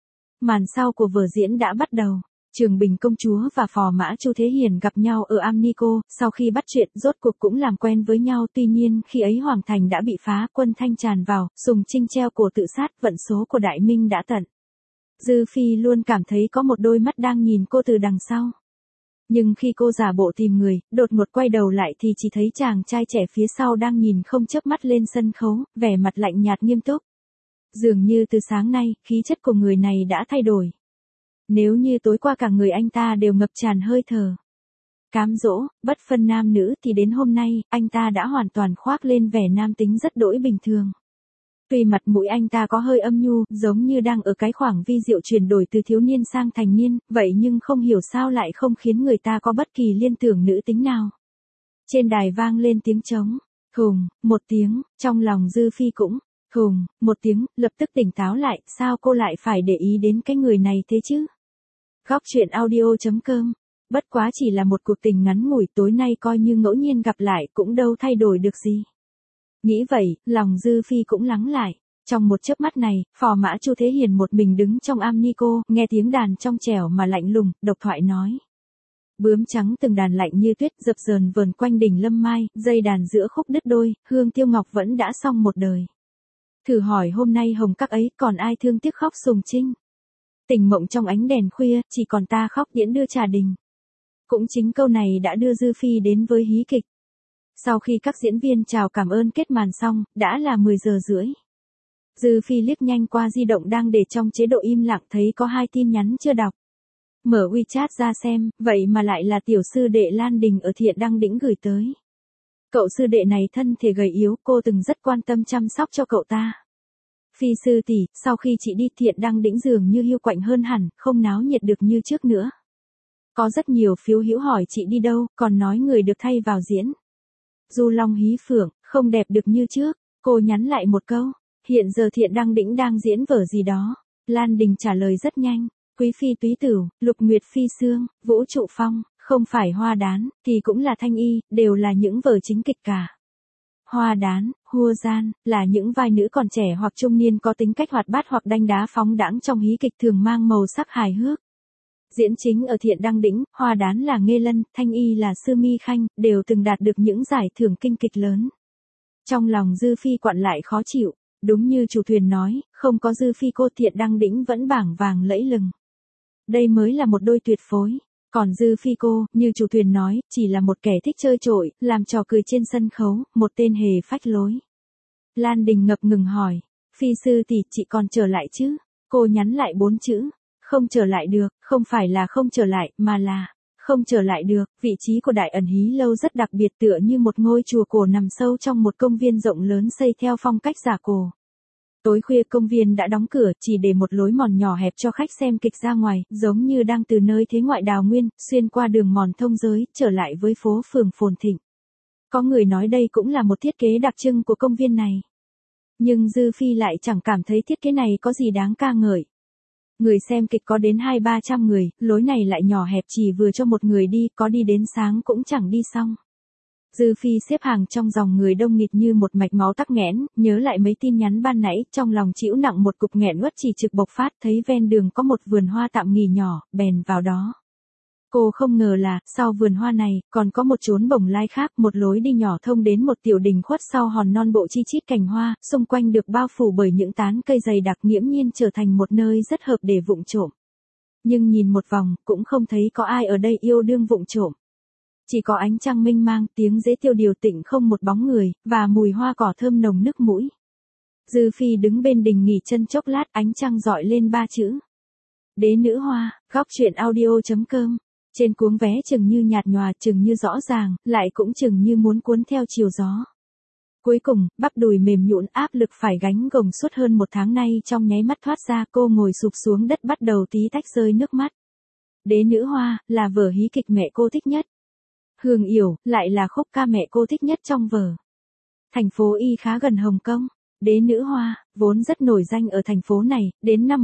Màn sau của vở diễn đã bắt đầu. Trường Bình công chúa và phò mã Chu Thế Hiền gặp nhau ở Amnico, sau khi bắt chuyện, rốt cuộc cũng làm quen với nhau, tuy nhiên, khi ấy Hoàng Thành đã bị phá, quân Thanh tràn vào, Sùng Trinh treo cổ tự sát, vận số của Đại Minh đã tận. Dư Phi luôn cảm thấy có một đôi mắt đang nhìn cô từ đằng sau. Nhưng khi cô giả bộ tìm người, đột ngột quay đầu lại thì chỉ thấy chàng trai trẻ phía sau đang nhìn không chớp mắt lên sân khấu, vẻ mặt lạnh nhạt nghiêm túc. Dường như từ sáng nay, khí chất của người này đã thay đổi. Nếu như tối qua cả người anh ta đều ngập tràn hơi thở cám dỗ, bất phân nam nữ, thì đến hôm nay, anh ta đã hoàn toàn khoác lên vẻ nam tính rất đỗi bình thường. Tuy mặt mũi anh ta có hơi âm nhu, giống như đang ở cái khoảng vi diệu chuyển đổi từ thiếu niên sang thành niên, vậy nhưng không hiểu sao lại không khiến người ta có bất kỳ liên tưởng nữ tính nào. Trên đài vang lên tiếng trống, thùng, một tiếng, trong lòng Dư Phi cũng, thùng, một tiếng, lập tức tỉnh táo lại, sao cô lại phải để ý đến cái người này thế chứ? Góc truyện audio.com. Bất quá chỉ là một cuộc tình ngắn ngủi, tối nay coi như ngẫu nhiên gặp lại cũng đâu thay đổi được gì. Nghĩ vậy, lòng Dư Phi cũng lắng lại. Trong một chớp mắt này, phò mã Chu Thế Hiền một mình đứng trong Amnico, nghe tiếng đàn trong trẻo mà lạnh lùng, độc thoại nói. Bướm trắng từng đàn lạnh như tuyết, dập dờn vờn quanh đỉnh lâm mai, dây đàn giữa khúc đứt đôi, hương tiêu ngọc vẫn đã xong một đời. Thử hỏi hôm nay hồng các ấy, còn ai thương tiếc khóc Sùng Trinh? Tỉnh mộng trong ánh đèn khuya, chỉ còn ta khóc tiễn đưa trà đình. Cũng chính câu này đã đưa Dư Phi đến với hí kịch. Sau khi các diễn viên chào cảm ơn kết màn xong, đã là 10 giờ rưỡi. Dư Phi liếc nhanh qua di động đang để trong chế độ im lặng, thấy có 2 tin nhắn chưa đọc. Mở WeChat ra xem, vậy mà lại là tiểu sư đệ Lan Đình ở Thiện Đăng Đĩnh gửi tới. Cậu sư đệ này thân thể gầy yếu, cô từng rất quan tâm chăm sóc cho cậu ta. Phi sư tỷ, sau khi chị đi Thiện Đăng Đĩnh dường như hiu quạnh hơn hẳn, không náo nhiệt được như trước nữa. Có rất nhiều phiếu hữu hỏi chị đi đâu, còn nói người được thay vào diễn. Du Long hí phượng, không đẹp được như trước, cô nhắn lại một câu, hiện giờ Thiện Đăng Đĩnh đang diễn vở gì đó. Lan Đình trả lời rất nhanh, Quý Phi Túy Tửu, Lục Nguyệt Phi Sương, Vũ Trụ Phong, không phải Hoa Đán, thì cũng là Thanh Y, đều là những vở chính kịch cả. Hoa Đán, Hua Gian, là những vai nữ còn trẻ hoặc trung niên có tính cách hoạt bát hoặc đanh đá phóng đãng trong hí kịch thường mang màu sắc hài hước. Diễn chính ở Thiện Đăng Đĩnh, Hoa Đán là Nghê Lân, Thanh Y là Sư Mi Khanh, đều từng đạt được những giải thưởng kinh kịch lớn. Trong lòng Dư Phi quặn lại khó chịu, đúng như chủ thuyền nói, không có Dư Phi cô Thiện Đăng Đĩnh vẫn bảng vàng lẫy lừng. Đây mới là một đôi tuyệt phối. Còn Dư Phi cô, như chủ thuyền nói, chỉ là một kẻ thích chơi trội, làm trò cười trên sân khấu, một tên hề phách lối. Lan Đình ngập ngừng hỏi, Phi sư tỷ chị còn trở lại chứ? Cô nhắn lại 4 chữ, không trở lại được, không phải là không trở lại, mà là không trở lại được. Vị trí của Đại Ẩn Hí Lâu rất đặc biệt, tựa như một ngôi chùa cổ nằm sâu trong một công viên rộng lớn xây theo phong cách giả cổ. Tối khuya công viên đã đóng cửa, chỉ để một lối mòn nhỏ hẹp cho khách xem kịch ra ngoài, giống như đang từ nơi thế ngoại đào nguyên, xuyên qua đường mòn thông giới, trở lại với phố phường phồn thịnh. Có người nói đây cũng là một thiết kế đặc trưng của công viên này. Nhưng Dư Phi lại chẳng cảm thấy thiết kế này có gì đáng ca ngợi. Người xem kịch có đến 200-300 người, lối này lại nhỏ hẹp chỉ vừa cho một người đi, có đi đến sáng cũng chẳng đi xong. Dư Phi xếp hàng trong dòng người đông nghịt như một mạch máu tắc nghẽn, nhớ lại mấy tin nhắn ban nãy, trong lòng chịu nặng một cục nghẹn uất chỉ trực bộc phát, thấy ven đường có một vườn hoa tạm nghỉ nhỏ, bèn vào đó. Cô không ngờ là, sau vườn hoa này, còn có một chốn bồng lai khác, một lối đi nhỏ thông đến một tiểu đình khuất sau hòn non bộ chi chít cành hoa, xung quanh được bao phủ bởi những tán cây dày đặc, nghiễm nhiên trở thành một nơi rất hợp để vụng trộm. Nhưng nhìn một vòng, cũng không thấy có ai ở đây yêu đương vụng trộm. Chỉ có ánh trăng mênh mang, tiếng dế tiêu điều tĩnh không một bóng người, và mùi hoa cỏ thơm nồng nức mũi. Dư Phi đứng bên đình nghỉ chân chốc lát, ánh trăng dọi lên 3 chữ. Đế nữ hoa, góc truyện audio.com. Trên cuống vé chừng như nhạt nhòa, chừng như rõ ràng, lại cũng chừng như muốn cuốn theo chiều gió. Cuối cùng, bắp đùi mềm nhũn, áp lực phải gánh gồng suốt hơn 1 tháng nay trong nháy mắt thoát ra, cô ngồi sụp xuống đất bắt đầu tí tách rơi nước mắt. Đế nữ hoa, là vở hí kịch mẹ cô thích nhất. Hương Yểu, lại là khúc ca mẹ cô thích nhất trong vở. Thành phố Y khá gần Hồng Kông. Đế nữ hoa, vốn rất nổi danh ở thành phố này, đến năm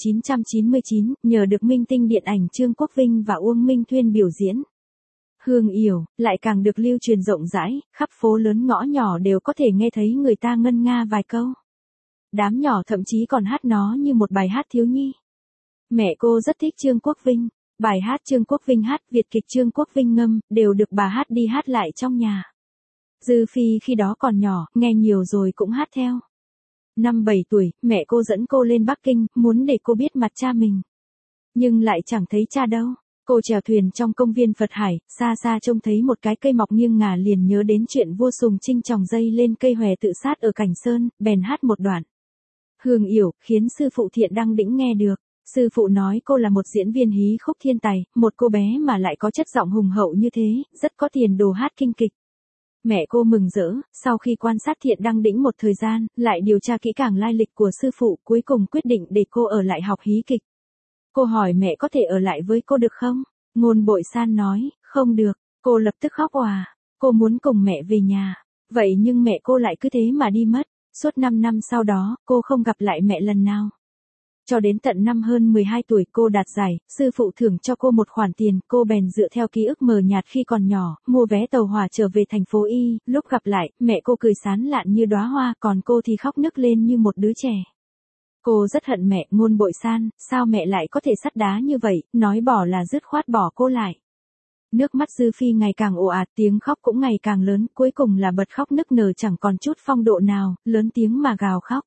1999, nhờ được minh tinh điện ảnh Trương Quốc Vinh và Uông Minh Thuyên biểu diễn. Hương Yểu, lại càng được lưu truyền rộng rãi, khắp phố lớn ngõ nhỏ đều có thể nghe thấy người ta ngân nga vài câu. Đám nhỏ thậm chí còn hát nó như một bài hát thiếu nhi. Mẹ cô rất thích Trương Quốc Vinh. Bài hát Trương Quốc Vinh hát, Việt kịch Trương Quốc Vinh ngâm, đều được bà hát đi hát lại trong nhà. Dư Phi khi đó còn nhỏ, nghe nhiều rồi cũng hát theo. Năm 7 tuổi, mẹ cô dẫn cô lên Bắc Kinh, muốn để cô biết mặt cha mình. Nhưng lại chẳng thấy cha đâu. Cô chèo thuyền trong công viên Phật Hải, xa xa trông thấy một cái cây mọc nghiêng ngả liền nhớ đến chuyện vua Sùng Trinh trồng dây lên cây hòe tự sát ở Cảnh Sơn, bèn hát một đoạn. Hương Yểu, khiến sư phụ Thiện Đăng Đĩnh nghe được. Sư phụ nói cô là một diễn viên hí khúc thiên tài, một cô bé mà lại có chất giọng hùng hậu như thế, rất có tiền đồ hát kinh kịch. Mẹ cô mừng rỡ, sau khi quan sát Thiện Đăng Đĩnh một thời gian, lại điều tra kỹ càng lai lịch của sư phụ, cuối cùng quyết định để cô ở lại học hí kịch. Cô hỏi mẹ có thể ở lại với cô được không? Ngôn Bội San nói, không được, cô lập tức khóc òa. Cô muốn cùng mẹ về nhà. Vậy nhưng mẹ cô lại cứ thế mà đi mất. Suốt 5 năm sau đó, cô không gặp lại mẹ lần nào. Cho đến tận năm hơn 12 tuổi cô đạt giải, sư phụ thưởng cho cô một khoản tiền, cô bèn dựa theo ký ức mờ nhạt khi còn nhỏ, mua vé tàu hỏa trở về thành phố Y, lúc gặp lại, mẹ cô cười sán lạn như đóa hoa, còn cô thì khóc nức lên như một đứa trẻ. Cô rất hận mẹ. Ngôn Bội San, sao mẹ lại có thể sắt đá như vậy, nói bỏ là dứt khoát bỏ cô lại. Nước mắt Dư Phi ngày càng ồ ạt, tiếng khóc cũng ngày càng lớn, cuối cùng là bật khóc nức nở chẳng còn chút phong độ nào, lớn tiếng mà gào khóc.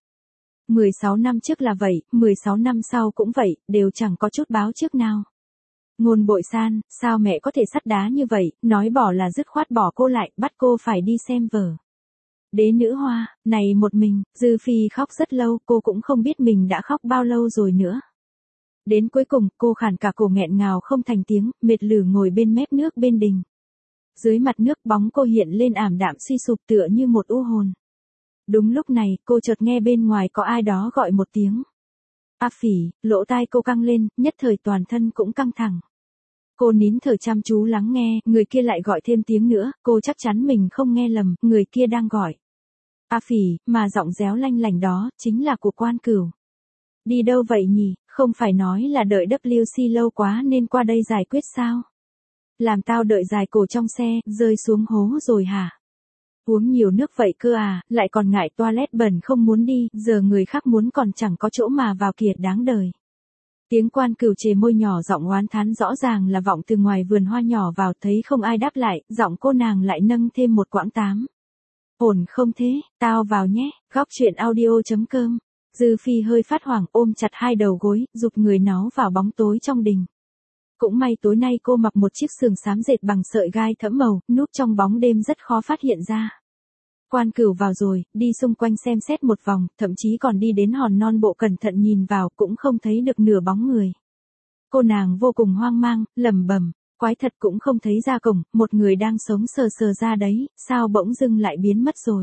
16 năm trước là vậy, 16 năm sau cũng vậy, đều chẳng có chút báo trước nào. Ngôn Bội San, sao mẹ có thể sắt đá như vậy, nói bỏ là dứt khoát bỏ cô lại, bắt cô phải đi xem vở. Đế nữ hoa, này một mình, Dư Phi khóc rất lâu, cô cũng không biết mình đã khóc bao lâu rồi nữa. Đến cuối cùng, cô khản cả cổ nghẹn ngào không thành tiếng, mệt lử ngồi bên mép nước bên đình. Dưới mặt nước bóng cô hiện lên ảm đạm suy sụp tựa như một u hồn. Đúng lúc này, cô chợt nghe bên ngoài có ai đó gọi một tiếng. A Phỉ, lỗ tai cô căng lên, nhất thời toàn thân cũng căng thẳng. Cô nín thở chăm chú lắng nghe, người kia lại gọi thêm tiếng nữa, cô chắc chắn mình không nghe lầm, người kia đang gọi. A Phỉ, mà giọng réo lanh lảnh đó, chính là của Quan Cửu. Đi đâu vậy nhỉ, không phải nói là đợi WC lâu quá nên qua đây giải quyết sao? Làm tao đợi dài cổ trong xe, rơi xuống hố rồi hả? Uống nhiều nước vậy cơ à, lại còn ngại toilet bẩn không muốn đi, giờ người khác muốn còn chẳng có chỗ mà vào kìa, đáng đời. Tiếng Quan Cửu chề môi nhỏ, giọng oán thán rõ ràng là vọng từ ngoài vườn hoa nhỏ vào, thấy không ai đáp lại, giọng cô nàng lại nâng thêm một quãng tám. Ổn không thế, tao vào nhé, góc chuyện audio.com. Dư Phi hơi phát hoảng ôm chặt hai đầu gối, giục người nó vào bóng tối trong đình. Cũng may tối nay cô mặc một chiếc sườn xám dệt bằng sợi gai thẫm màu, núp trong bóng đêm rất khó phát hiện ra. Quan Cửu vào rồi, đi xung quanh xem xét một vòng, thậm chí còn đi đến hòn non bộ cẩn thận nhìn vào, cũng không thấy được nửa bóng người. Cô nàng vô cùng hoang mang, lẩm bẩm, quái thật cũng không thấy ra cổng, một người đang sống sờ sờ ra đấy, sao bỗng dưng lại biến mất rồi.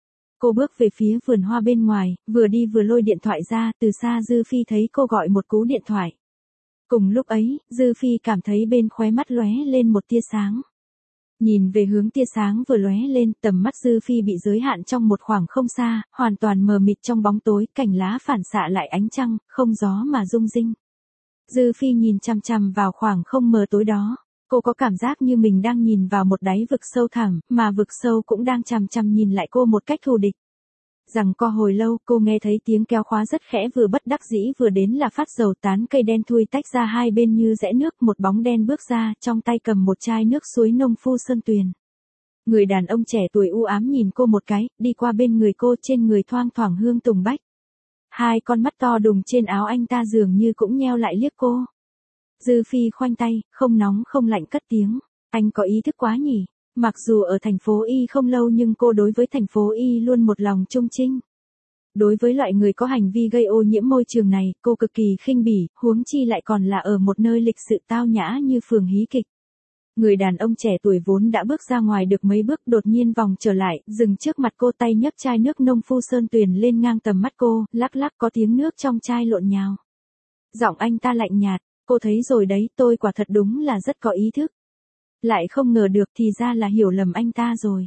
Cô bước về phía vườn hoa bên ngoài, vừa đi vừa lôi điện thoại ra, từ xa Dư Phi thấy cô gọi một cú điện thoại. Cùng lúc ấy, Dư Phi cảm thấy bên khóe mắt lóe lên một tia sáng. Nhìn về hướng tia sáng vừa lóe lên, tầm mắt Dư Phi bị giới hạn trong một khoảng không xa, hoàn toàn mờ mịt trong bóng tối, cành lá phản xạ lại ánh trăng, không gió mà rung rinh. Dư Phi nhìn chằm chằm vào khoảng không mờ tối đó, cô có cảm giác như mình đang nhìn vào một đáy vực sâu thẳm, mà vực sâu cũng đang chằm chằm nhìn lại cô một cách thù địch. Rằng co hồi lâu, cô nghe thấy tiếng kéo khóa rất khẽ, vừa bất đắc dĩ vừa đến là phát dầu, tán cây đen thui tách ra hai bên như rẽ nước, một bóng đen bước ra, trong tay cầm một chai nước suối nông phu sơn tuyền. Người đàn ông trẻ tuổi u ám nhìn cô một cái, đi qua bên người cô, trên người thoang thoảng hương tùng bách. Hai con mắt to đùng trên áo anh ta dường như cũng nheo lại liếc cô. Dư Phi khoanh tay, không nóng không lạnh cất tiếng, anh có ý thức quá nhỉ. Mặc dù ở thành phố Y không lâu nhưng cô đối với thành phố Y luôn một lòng trung trinh. Đối với loại người có hành vi gây ô nhiễm môi trường này, cô cực kỳ khinh bỉ, huống chi lại còn là ở một nơi lịch sự tao nhã như phường hí kịch. Người đàn ông trẻ tuổi vốn đã bước ra ngoài được mấy bước, đột nhiên vòng trở lại, dừng trước mặt cô, tay nhấc chai nước nông phu sơn tuyền lên ngang tầm mắt cô, lắc lắc có tiếng nước trong chai lộn nhào. Giọng anh ta lạnh nhạt, cô thấy rồi đấy, tôi quả thật đúng là rất có ý thức. Lại không ngờ được, thì ra là hiểu lầm anh ta rồi.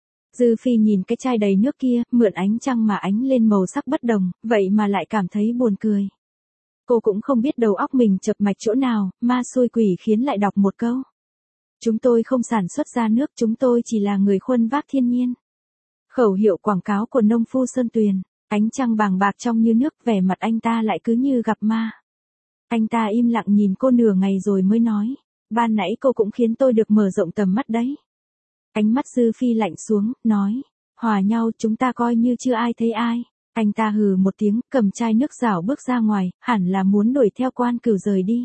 Dư Phi nhìn cái chai đầy nước kia, mượn ánh trăng mà ánh lên màu sắc bất đồng, vậy mà lại cảm thấy buồn cười. Cô cũng không biết đầu óc mình chập mạch chỗ nào, ma xui quỷ khiến lại đọc một câu. Chúng tôi không sản xuất ra nước, chúng tôi chỉ là người khuân vác thiên nhiên. Khẩu hiệu quảng cáo của nông phu sơn tuyền, ánh trăng bàng bạc trong như nước, vẻ mặt anh ta lại cứ như gặp ma. Anh ta im lặng nhìn cô nửa ngày rồi mới nói. Ban nãy cô cũng khiến tôi được mở rộng tầm mắt đấy. Ánh mắt Dư Phi lạnh xuống, nói. Hòa nhau, chúng ta coi như chưa ai thấy ai. Anh ta hừ một tiếng, cầm chai nước rảo bước ra ngoài, hẳn là muốn đuổi theo Quan Cửu rời đi.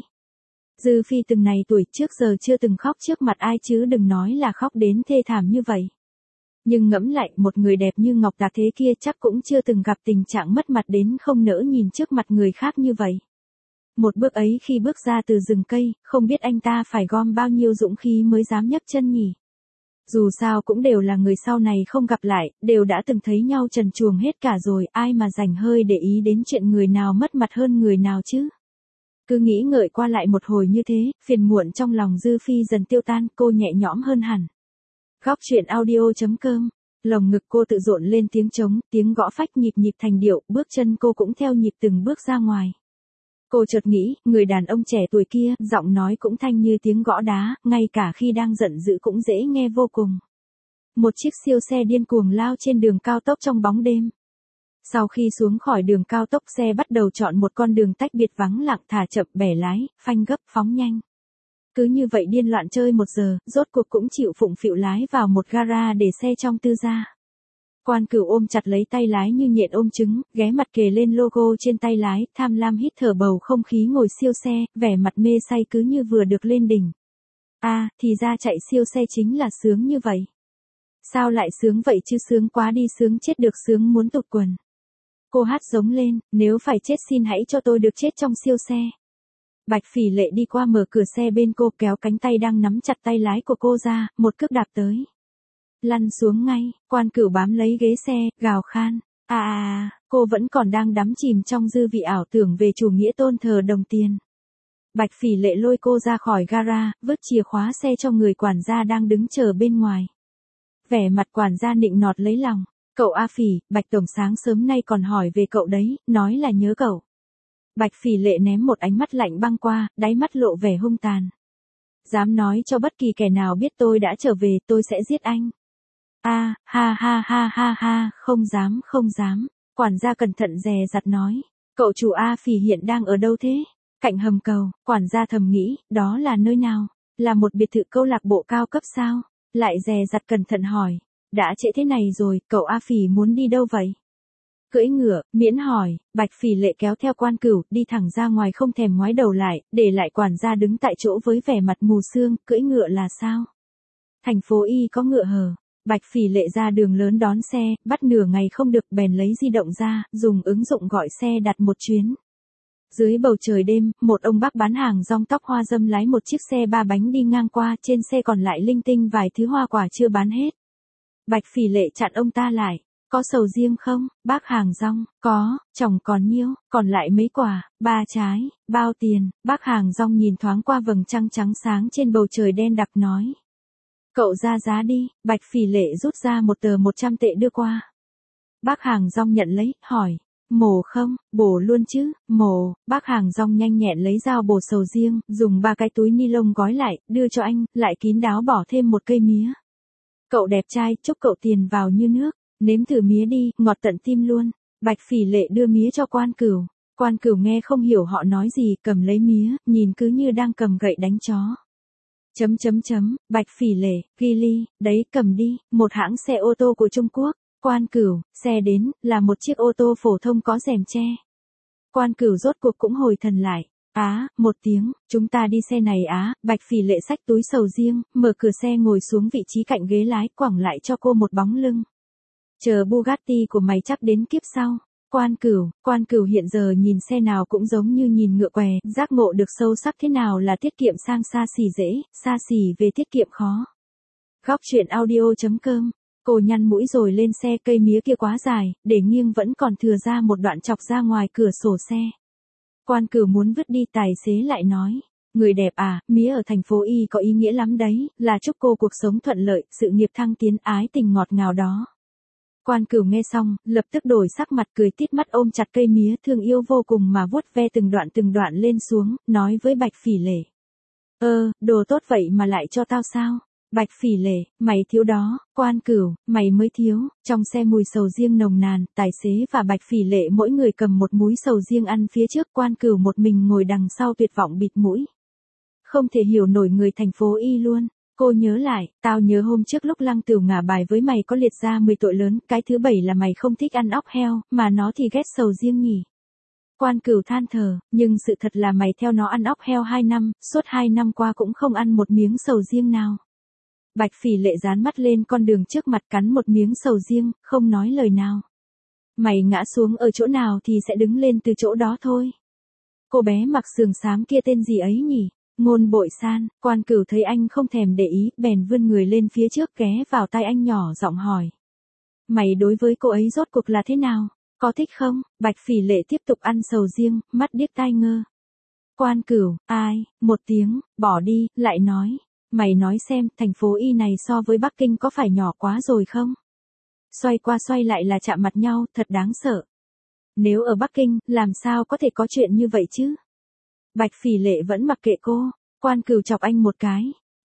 Dư Phi từng này tuổi, trước giờ chưa từng khóc trước mặt ai, chứ đừng nói là khóc đến thê thảm như vậy. Nhưng ngẫm lại, một người đẹp như Ngọc Tạc thế kia chắc cũng chưa từng gặp tình trạng mất mặt đến không nỡ nhìn trước mặt người khác như vậy. Một bước ấy khi bước ra từ rừng cây, không biết anh ta phải gom bao nhiêu dũng khí mới dám nhấc chân nhỉ. Dù sao cũng đều là người sau này không gặp lại, đều đã từng thấy nhau trần truồng hết cả rồi, ai mà rảnh hơi để ý đến chuyện người nào mất mặt hơn người nào chứ. Cứ nghĩ ngợi qua lại một hồi như thế, phiền muộn trong lòng Dư Phi dần tiêu tan, cô nhẹ nhõm hơn hẳn. Góc chuyện audio.com, lồng ngực cô tự rộn lên tiếng trống, tiếng gõ phách nhịp nhịp thành điệu, bước chân cô cũng theo nhịp từng bước ra ngoài. Cô chợt nghĩ, người đàn ông trẻ tuổi kia, giọng nói cũng thanh như tiếng gõ đá, ngay cả khi đang giận dữ cũng dễ nghe vô cùng. Một chiếc siêu xe điên cuồng lao trên đường cao tốc trong bóng đêm. Sau khi xuống khỏi đường cao tốc, xe bắt đầu chọn một con đường tách biệt vắng lặng, thả chậm, bẻ lái, phanh gấp, phóng nhanh. Cứ như vậy điên loạn chơi 1 giờ, rốt cuộc cũng chịu phụng phịu lái vào một gara để xe trong tư gia. Quan Cửu ôm chặt lấy tay lái như nhện ôm trứng, ghé mặt kề lên logo trên tay lái, tham lam hít thở bầu không khí ngồi siêu xe, vẻ mặt mê say cứ như vừa được lên đỉnh. À, thì ra chạy siêu xe chính là sướng như vậy. Sao lại sướng vậy chứ, sướng quá đi, sướng chết được, sướng muốn tụt quần. Cô hát giống lên, nếu phải chết xin hãy cho tôi được chết trong siêu xe. Bạch Phỉ Lệ đi qua mở cửa xe bên cô, kéo cánh tay đang nắm chặt tay lái của cô ra, một cước đạp tới. Lăn xuống ngay, Quan Cửu bám lấy ghế xe, gào khan. Cô vẫn còn đang đắm chìm trong dư vị ảo tưởng về chủ nghĩa tôn thờ đồng tiền. Bạch Phỉ Lệ lôi cô ra khỏi gara, vứt chìa khóa xe cho người quản gia đang đứng chờ bên ngoài. Vẻ mặt quản gia nịnh nọt lấy lòng. Cậu A Phỉ, Bạch Tổng sáng sớm nay còn hỏi về cậu đấy, nói là nhớ cậu. Bạch Phỉ Lệ ném một ánh mắt lạnh băng qua, đáy mắt lộ vẻ hung tàn. Dám nói cho bất kỳ kẻ nào biết tôi đã trở về, tôi sẽ giết anh. A, ha ha ha ha ha, không dám không dám. Quản gia cẩn thận dè dặt nói. Cậu chủ A Phỉ hiện đang ở đâu thế? Cạnh hầm cầu, quản gia thầm nghĩ, đó là nơi nào? Là một biệt thự câu lạc bộ cao cấp sao? Lại dè dặt cẩn thận hỏi. Đã trễ thế này rồi, cậu A Phỉ muốn đi đâu vậy? Cưỡi ngựa, miễn hỏi, Bạch Phỉ Lệ kéo theo Quan Cửu, đi thẳng ra ngoài không thèm ngoái đầu lại, để lại quản gia đứng tại chỗ với vẻ mặt mù sương, cưỡi ngựa là sao? Thành phố Y có ngựa hờ. Bạch Phỉ Lệ ra đường lớn đón xe, bắt nửa ngày không được bèn lấy di động ra, dùng ứng dụng gọi xe đặt một chuyến. Dưới bầu trời đêm, một ông bác bán hàng rong tóc hoa dâm lái một chiếc xe ba bánh đi ngang qua, trên xe còn lại linh tinh vài thứ hoa quả chưa bán hết. Bạch Phỉ Lệ chặn ông ta lại. Có sầu riêng không, bác hàng rong? Có, chồng còn nhiêu, còn lại mấy quả, 3 trái, bao tiền? Bác hàng rong nhìn thoáng qua vầng trăng trắng sáng trên bầu trời đen đặc nói. Cậu ra giá đi. Bạch Phỉ Lệ rút ra một tờ 100 tệ đưa qua. Bác hàng rong nhận lấy, hỏi. Mổ không, bổ luôn chứ? Mổ. Bác hàng rong nhanh nhẹn lấy dao bổ sầu riêng, dùng 3 cái túi ni lông gói lại, đưa cho anh, lại kín đáo bỏ thêm một cây mía. Cậu đẹp trai, chúc cậu tiền vào như nước. Nếm thử mía đi, ngọt tận tim luôn. Bạch Phỉ Lệ đưa mía cho Quan Cửu. Quan Cửu nghe không hiểu họ nói gì, cầm lấy mía, nhìn cứ như đang cầm gậy đánh chó. Bạch Phỉ Lệ, Gili, đấy cầm đi, một hãng xe ô tô của Trung Quốc. Quan Cửu, xe đến, là một chiếc ô tô phổ thông có rèm che. Quan Cửu rốt cuộc cũng hồi thần lại. Á, một tiếng, chúng ta đi xe này á. Bạch Phỉ Lệ xách túi sầu riêng, mở cửa xe ngồi xuống vị trí cạnh ghế lái, quẳng lại cho cô một bóng lưng. Chờ Bugatti của mày chắc đến kiếp sau. Quan Cửu hiện giờ nhìn xe nào cũng giống như nhìn ngựa què, giác ngộ được sâu sắc thế nào là tiết kiệm sang xa xỉ dễ, xa xỉ về tiết kiệm khó. Góc truyện audio.com. Cô nhăn mũi rồi lên xe, cây mía kia quá dài, để nghiêng vẫn còn thừa ra một đoạn chọc ra ngoài cửa sổ xe. Quan Cửu muốn vứt đi, tài xế lại nói. Người đẹp à, mía ở thành phố Y có ý nghĩa lắm đấy, là chúc cô cuộc sống thuận lợi, sự nghiệp thăng tiến, ái tình ngọt ngào đó. Quan Cửu nghe xong, lập tức đổi sắc mặt, cười tít mắt ôm chặt cây mía, thương yêu vô cùng mà vuốt ve từng đoạn lên xuống, nói với Bạch Phỉ Lệ. Đồ tốt vậy mà lại cho tao sao? Bạch Phỉ Lệ, mày thiếu đó. Quan Cửu, mày mới thiếu. Trong xe mùi sầu riêng nồng nàn, tài xế và Bạch Phỉ Lệ mỗi người cầm một múi sầu riêng ăn phía trước, Quan Cửu một mình ngồi đằng sau tuyệt vọng bịt mũi. Không thể hiểu nổi người thành phố Y luôn. Cô nhớ lại, tao nhớ hôm trước lúc Lăng Tửu ngả bài với mày có liệt ra 10 tội lớn, cái thứ 7 là mày không thích ăn óc heo, mà nó thì ghét sầu riêng nhỉ. Quan Cửu than thở, nhưng sự thật là mày theo nó ăn óc heo 2 năm, suốt 2 năm qua cũng không ăn một miếng sầu riêng nào. Bạch Phỉ Lệ dán mắt lên con đường trước mặt, cắn một miếng sầu riêng, không nói lời nào. Mày ngã xuống ở chỗ nào thì sẽ đứng lên từ chỗ đó thôi. Cô bé mặc sườn xám kia tên gì ấy nhỉ? Ngôn Bội San. Quan Cửu thấy anh không thèm để ý, bèn vươn người lên phía trước ghé vào tai anh nhỏ giọng hỏi. Mày đối với cô ấy rốt cuộc là thế nào? Có thích không? Bạch Phỉ Lệ tiếp tục ăn sầu riêng, mắt điếc tai ngơ. Quan Cửu, ai, một tiếng, bỏ đi, lại nói. Mày nói xem, thành phố Y này so với Bắc Kinh có phải nhỏ quá rồi không? Xoay qua xoay lại là chạm mặt nhau, thật đáng sợ. Nếu ở Bắc Kinh, làm sao có thể có chuyện như vậy chứ? Bạch Phỉ Lệ vẫn mặc kệ cô. Quan Cửu chọc anh một cái.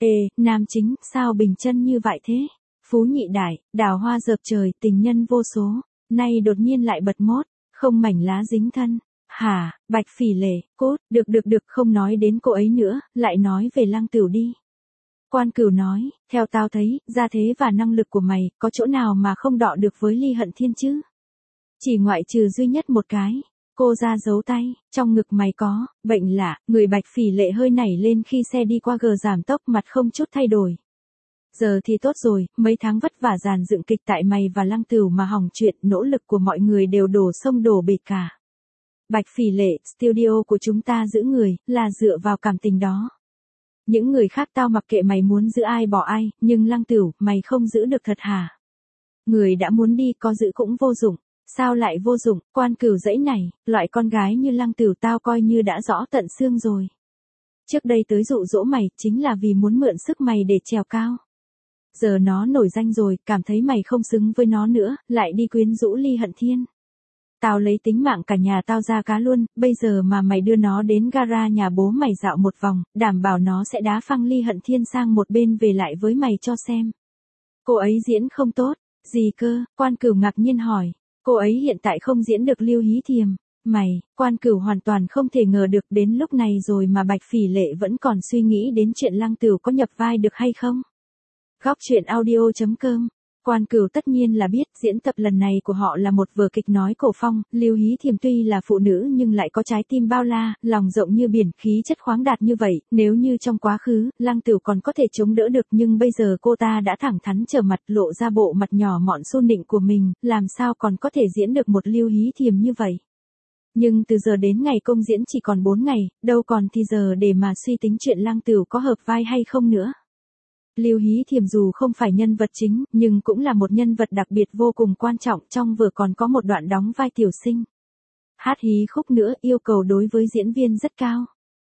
Nam chính, sao bình chân như vậy thế? Phú nhị đại, đào hoa dợp trời, tình nhân vô số. Nay đột nhiên lại bật mốt, không mảnh lá dính thân. Hả, Bạch Phỉ Lệ, cốt, được, không nói đến cô ấy nữa, lại nói về Lăng Tửu đi. Quan Cửu nói, theo tao thấy, gia thế và năng lực của mày, có chỗ nào mà không đọ được với Ly Hận Thiên chứ? Chỉ ngoại trừ duy nhất một cái. Cô ra giấu tay, trong ngực mày có, bệnh lạ, người Bạch Phỉ Lệ hơi nảy lên khi xe đi qua gờ giảm tốc, mặt không chút thay đổi. Giờ thì tốt rồi, mấy tháng vất vả dàn dựng kịch tại mày và Lăng Tửu mà hỏng chuyện, nỗ lực của mọi người đều đổ sông đổ bể cả. Bạch Phỉ Lệ, studio của chúng ta giữ người, là dựa vào cảm tình đó. Những người khác tao mặc kệ mày muốn giữ ai bỏ ai, nhưng Lăng Tửu, mày không giữ được thật hả? Người đã muốn đi có giữ cũng vô dụng. Sao lại vô dụng? Quan Cửu dãy này, loại con gái như Lăng Tửu tao coi như đã rõ tận xương rồi. Trước đây tới dụ dỗ mày, chính là vì muốn mượn sức mày để trèo cao. Giờ nó nổi danh rồi, cảm thấy mày không xứng với nó nữa, lại đi quyến rũ Ly Hận Thiên. Tao lấy tính mạng cả nhà tao ra cá luôn, bây giờ mà mày đưa nó đến gara nhà bố mày dạo một vòng, đảm bảo nó sẽ đá phăng Ly Hận Thiên sang một bên về lại với mày cho xem. Cô ấy diễn không tốt. Gì cơ? Quan Cửu ngạc nhiên hỏi. Cô ấy hiện tại không diễn được Lưu Hí Thiềm. Mày, Quan Cửu hoàn toàn không thể ngờ được đến lúc này rồi mà Bạch Phỉ Lệ vẫn còn suy nghĩ đến chuyện Lăng Tửu có nhập vai được hay không. Góc truyện audio.com. Quan Cửu tất nhiên là biết diễn tập lần này của họ là một vở kịch nói cổ phong, Lưu Hí Thiềm tuy là phụ nữ nhưng lại có trái tim bao la, lòng rộng như biển, khí chất khoáng đạt như vậy, nếu như trong quá khứ, Lăng Tửu còn có thể chống đỡ được nhưng bây giờ cô ta đã thẳng thắn trở mặt lộ ra bộ mặt nhỏ mọn xu nịnh của mình, làm sao còn có thể diễn được một Lưu Hí Thiềm như vậy. Nhưng từ giờ đến ngày công diễn chỉ còn 4 ngày, đâu còn thì giờ để mà suy tính chuyện Lăng Tửu có hợp vai hay không nữa. Lưu Hí Thiềm dù không phải nhân vật chính, nhưng cũng là một nhân vật đặc biệt vô cùng quan trọng, trong vở còn có một đoạn đóng vai tiểu sinh. Hát hí khúc nữa, yêu cầu đối với diễn viên rất cao.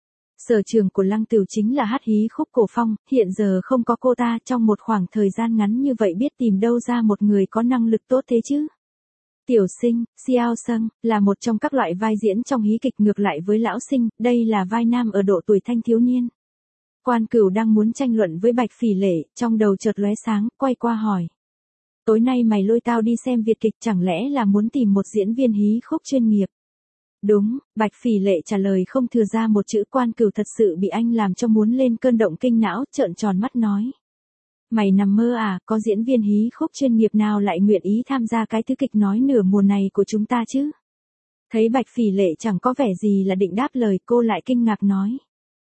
Sở trường của Lăng Tửu chính là hát hí khúc cổ phong, hiện giờ không có cô ta trong một khoảng thời gian ngắn như vậy biết tìm đâu ra một người có năng lực tốt thế chứ. Tiểu sinh, Xiao Sâng, là một trong các loại vai diễn trong hí kịch ngược lại với lão sinh, đây là vai nam ở độ tuổi thanh thiếu niên. Quan Cửu đang muốn tranh luận với Bạch Phỉ Lệ, trong đầu chợt lóe sáng, quay qua hỏi. Tối nay mày lôi tao đi xem Việt kịch chẳng lẽ là muốn tìm một diễn viên hí khúc chuyên nghiệp? Đúng, Bạch Phỉ Lệ trả lời không thừa ra một chữ. Quan Cửu thật sự bị anh làm cho muốn lên cơn động kinh não, trợn tròn mắt nói. Mày nằm mơ à, có diễn viên hí khúc chuyên nghiệp nào lại nguyện ý tham gia cái thứ kịch nói nửa mùa này của chúng ta chứ? Thấy Bạch Phỉ Lệ chẳng có vẻ gì là định đáp lời, cô lại kinh ngạc nói.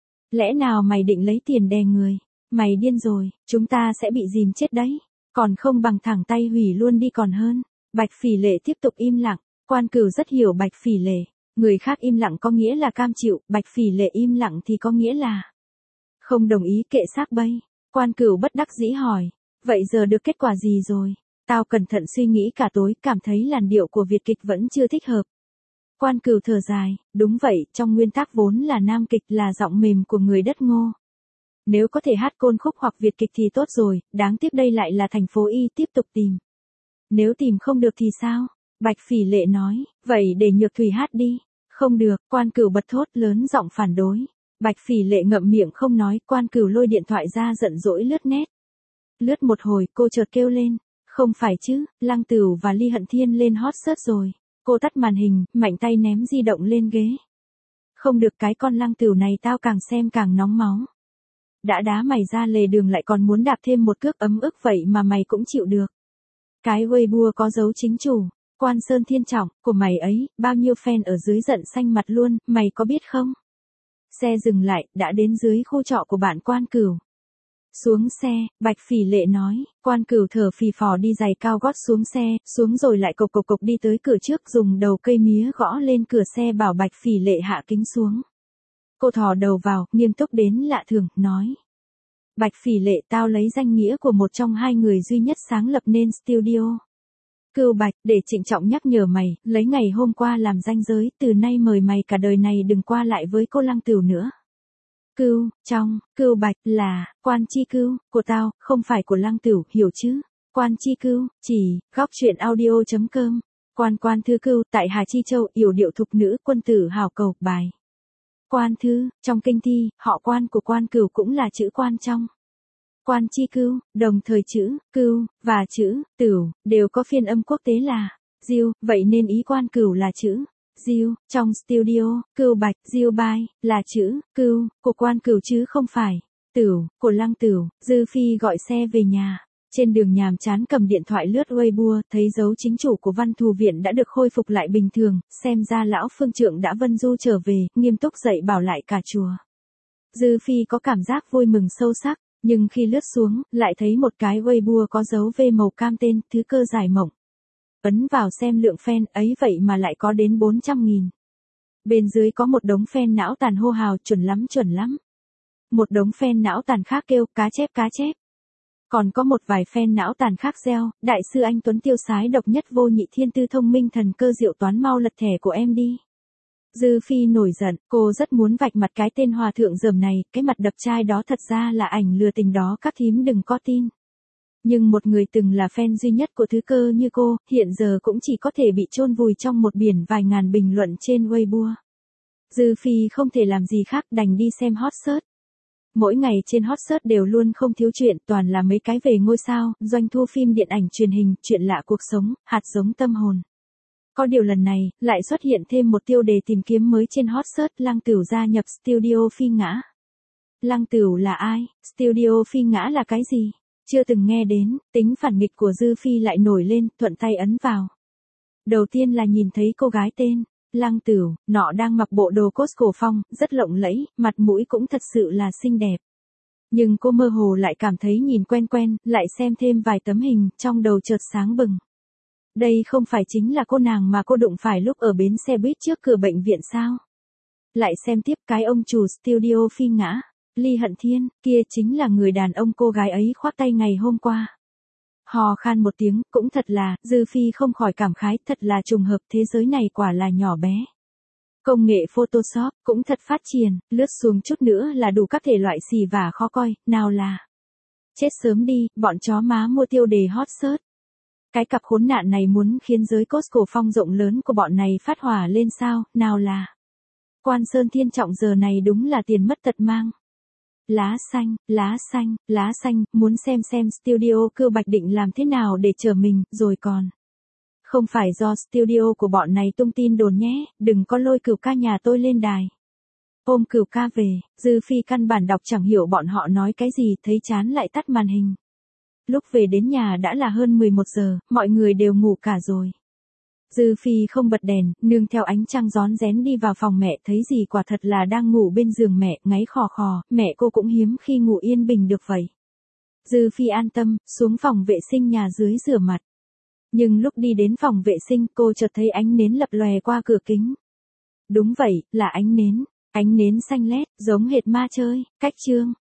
Lẽ nào mày định lấy tiền đè người? Mày điên rồi, chúng ta sẽ bị dìm chết đấy. Còn không bằng thẳng tay hủy luôn đi còn hơn. Bạch Phỉ Lệ tiếp tục im lặng. Quan Cửu rất hiểu Bạch Phỉ Lệ. Người khác im lặng có nghĩa là cam chịu, Bạch Phỉ Lệ im lặng thì có nghĩa là không đồng ý, kệ xác bây. Quan Cửu bất đắc dĩ hỏi. Vậy giờ được kết quả gì rồi? Tao cẩn thận suy nghĩ cả tối, cảm thấy làn điệu của Việt kịch vẫn chưa thích hợp. Quan Cửu thở dài, đúng vậy, trong nguyên tắc vốn là nam kịch, là giọng mềm của người đất Ngô. Nếu có thể hát côn khúc hoặc Việt kịch thì tốt rồi, đáng tiếc đây lại là thành phố Y. Tiếp tục tìm. Nếu tìm không được thì sao? Bạch Phỉ Lệ nói, vậy để Nhược Thủy hát đi. Không được, Quan Cửu bật thốt lớn giọng phản đối. Bạch Phỉ Lệ ngậm miệng không nói, Quan Cửu lôi điện thoại ra giận dỗi lướt net. Lướt một hồi, cô chợt kêu lên. Không phải chứ, Lăng Tửu và Ly Hận Thiên lên hot search rồi. Cô tắt màn hình, mạnh tay ném di động lên ghế. Không được, cái con Lăng Tửu này tao càng xem càng nóng máu. Đã đá mày ra lề đường lại còn muốn đạp thêm một cước, ấm ức vậy mà mày cũng chịu được. Cái Weibo có dấu chính chủ, Quan Sơn Thiên Trọng, của mày ấy, bao nhiêu fan ở dưới giận xanh mặt luôn, mày có biết không? Xe dừng lại, đã đến dưới khu trọ của bạn Quan Cửu. Xuống xe, Bạch Phỉ Lệ nói, Quan Cửu thở phì phò đi giày cao gót xuống xe, xuống rồi lại cộc cộc cộc đi tới cửa trước, dùng đầu cây mía gõ lên cửa xe bảo Bạch Phỉ Lệ hạ kính xuống. Cô thò đầu vào, nghiêm túc đến lạ thường, nói. Bạch Phỉ Lệ, tao lấy danh nghĩa của một trong hai người duy nhất sáng lập nên studio Cửu Bạch, để trịnh trọng nhắc nhở mày, lấy ngày hôm qua làm ranh giới, từ nay mời mày cả đời này đừng qua lại với cô Lăng Tửu nữa. Cửu Bạch là Quan Chi Cửu của tao, không phải của Lăng Tửu, hiểu chứ? Quan Chi Cửu, chỉ góc truyện audio.com. Quan Thư Cửu, tại Hà Chi Châu, yểu điệu thục nữ, quân tử hào cầu, bài. Quan Thư, trong kinh thi, họ Quan của Quan Cửu cũng là chữ Quan trong. Quan Chi Cửu, đồng thời chữ Cửu và chữ Tửu đều có phiên âm quốc tế là Diêu, vậy nên ý Quan Cửu là chữ Diêu. Trong studio Cửu Bạch, Diêu Bai là chữ Cửu của Quan Cửu chứ không phải Tửu của Lăng Tửu. Dư Phi gọi xe về nhà. Trên đường nhàm chán cầm điện thoại lướt Weibo, thấy dấu chính chủ của Văn Thù Viện đã được khôi phục lại bình thường, xem ra lão phương trượng đã vân du trở về, nghiêm túc dạy bảo lại cả chùa. Dư Phi có cảm giác vui mừng sâu sắc, nhưng khi lướt xuống, lại thấy một cái Weibo có dấu V màu cam tên Thứ Cơ Giải Mộng. Ấn vào xem lượng fan ấy vậy mà lại có đến 400.000. Bên dưới có một đống fan não tàn hô hào, chuẩn lắm. Một đống fan não tàn khác kêu, cá chép. Còn có một vài fan não tàn khác reo, đại sư anh Tuấn tiêu sái độc nhất vô nhị, thiên tư thông minh, thần cơ diệu toán, mau lật thẻ của em đi. Dư Phi nổi giận, cô rất muốn vạch mặt cái tên hòa thượng rườm này, cái mặt đập trai đó thật ra là ảnh lừa tình đó, các thím đừng có tin. Nhưng một người từng là fan duy nhất của Thứ Cơ như cô, hiện giờ cũng chỉ có thể bị chôn vùi trong một biển vài ngàn bình luận trên Weibo. Dư Phi không thể làm gì khác, đành đi xem hot search. Mỗi ngày trên hot search đều luôn không thiếu chuyện, toàn là mấy cái về ngôi sao, doanh thu phim điện ảnh truyền hình, chuyện lạ cuộc sống, hạt giống tâm hồn. Có điều lần này, lại xuất hiện thêm một tiêu đề tìm kiếm mới trên hot search, Lăng Tửu gia nhập studio Phi Ngã. Lăng Tửu là ai? Studio Phi Ngã là cái gì? Chưa từng nghe đến, tính phản nghịch của Dư Phi lại nổi lên, thuận tay ấn vào. Đầu tiên là nhìn thấy cô gái tên Lăng Tửu, nọ đang mặc bộ đồ cốt cổ phong, rất lộng lẫy, mặt mũi cũng thật sự là xinh đẹp. Nhưng cô mơ hồ lại cảm thấy nhìn quen quen, lại xem thêm vài tấm hình, trong đầu chợt sáng bừng. Đây không phải chính là cô nàng mà cô đụng phải lúc ở bến xe buýt trước cửa bệnh viện sao? Lại xem tiếp cái ông chủ studio Phi Ngã, Ly Hận Thiên, kia chính là người đàn ông cô gái ấy khoác tay ngày hôm qua. Hò khan một tiếng, cũng thật là, Dư Phi không khỏi cảm khái, thật là trùng hợp, thế giới này quả là nhỏ bé. Công nghệ Photoshop, cũng thật phát triển, lướt xuống chút nữa là đủ các thể loại xì và khó coi, nào là. Chết sớm đi, bọn chó má mua tiêu đề hot search. Cái cặp khốn nạn này muốn khiến giới cốt cổ phong rộng lớn của bọn này phát hỏa lên sao, nào là. Quan Sơn Thiên Trọng giờ này đúng là tiền mất tật mang. Lá xanh, lá xanh, lá xanh, muốn xem studio Cưa Bạch định làm thế nào để trở mình, rồi còn. Không phải do studio của bọn này tung tin đồn nhé, đừng có lôi Cửu ca nhà tôi lên đài. Ôm Cửu ca về, Dư Phi căn bản đọc chẳng hiểu bọn họ nói cái gì, thấy chán lại tắt màn hình. Lúc về đến nhà đã là hơn 11 giờ, mọi người đều ngủ cả rồi. Dư Phi không bật đèn, nương theo ánh trăng rón rén đi vào phòng mẹ, thấy gì quả thật là đang ngủ bên giường mẹ, ngáy khò khò, mẹ cô cũng hiếm khi ngủ yên bình được vậy. Dư Phi an tâm, xuống phòng vệ sinh nhà dưới rửa mặt. Nhưng lúc đi đến phòng vệ sinh, cô chợt thấy ánh nến lập lòe qua cửa kính. Đúng vậy, là ánh nến xanh lét, giống hệt ma chơi, cách chương.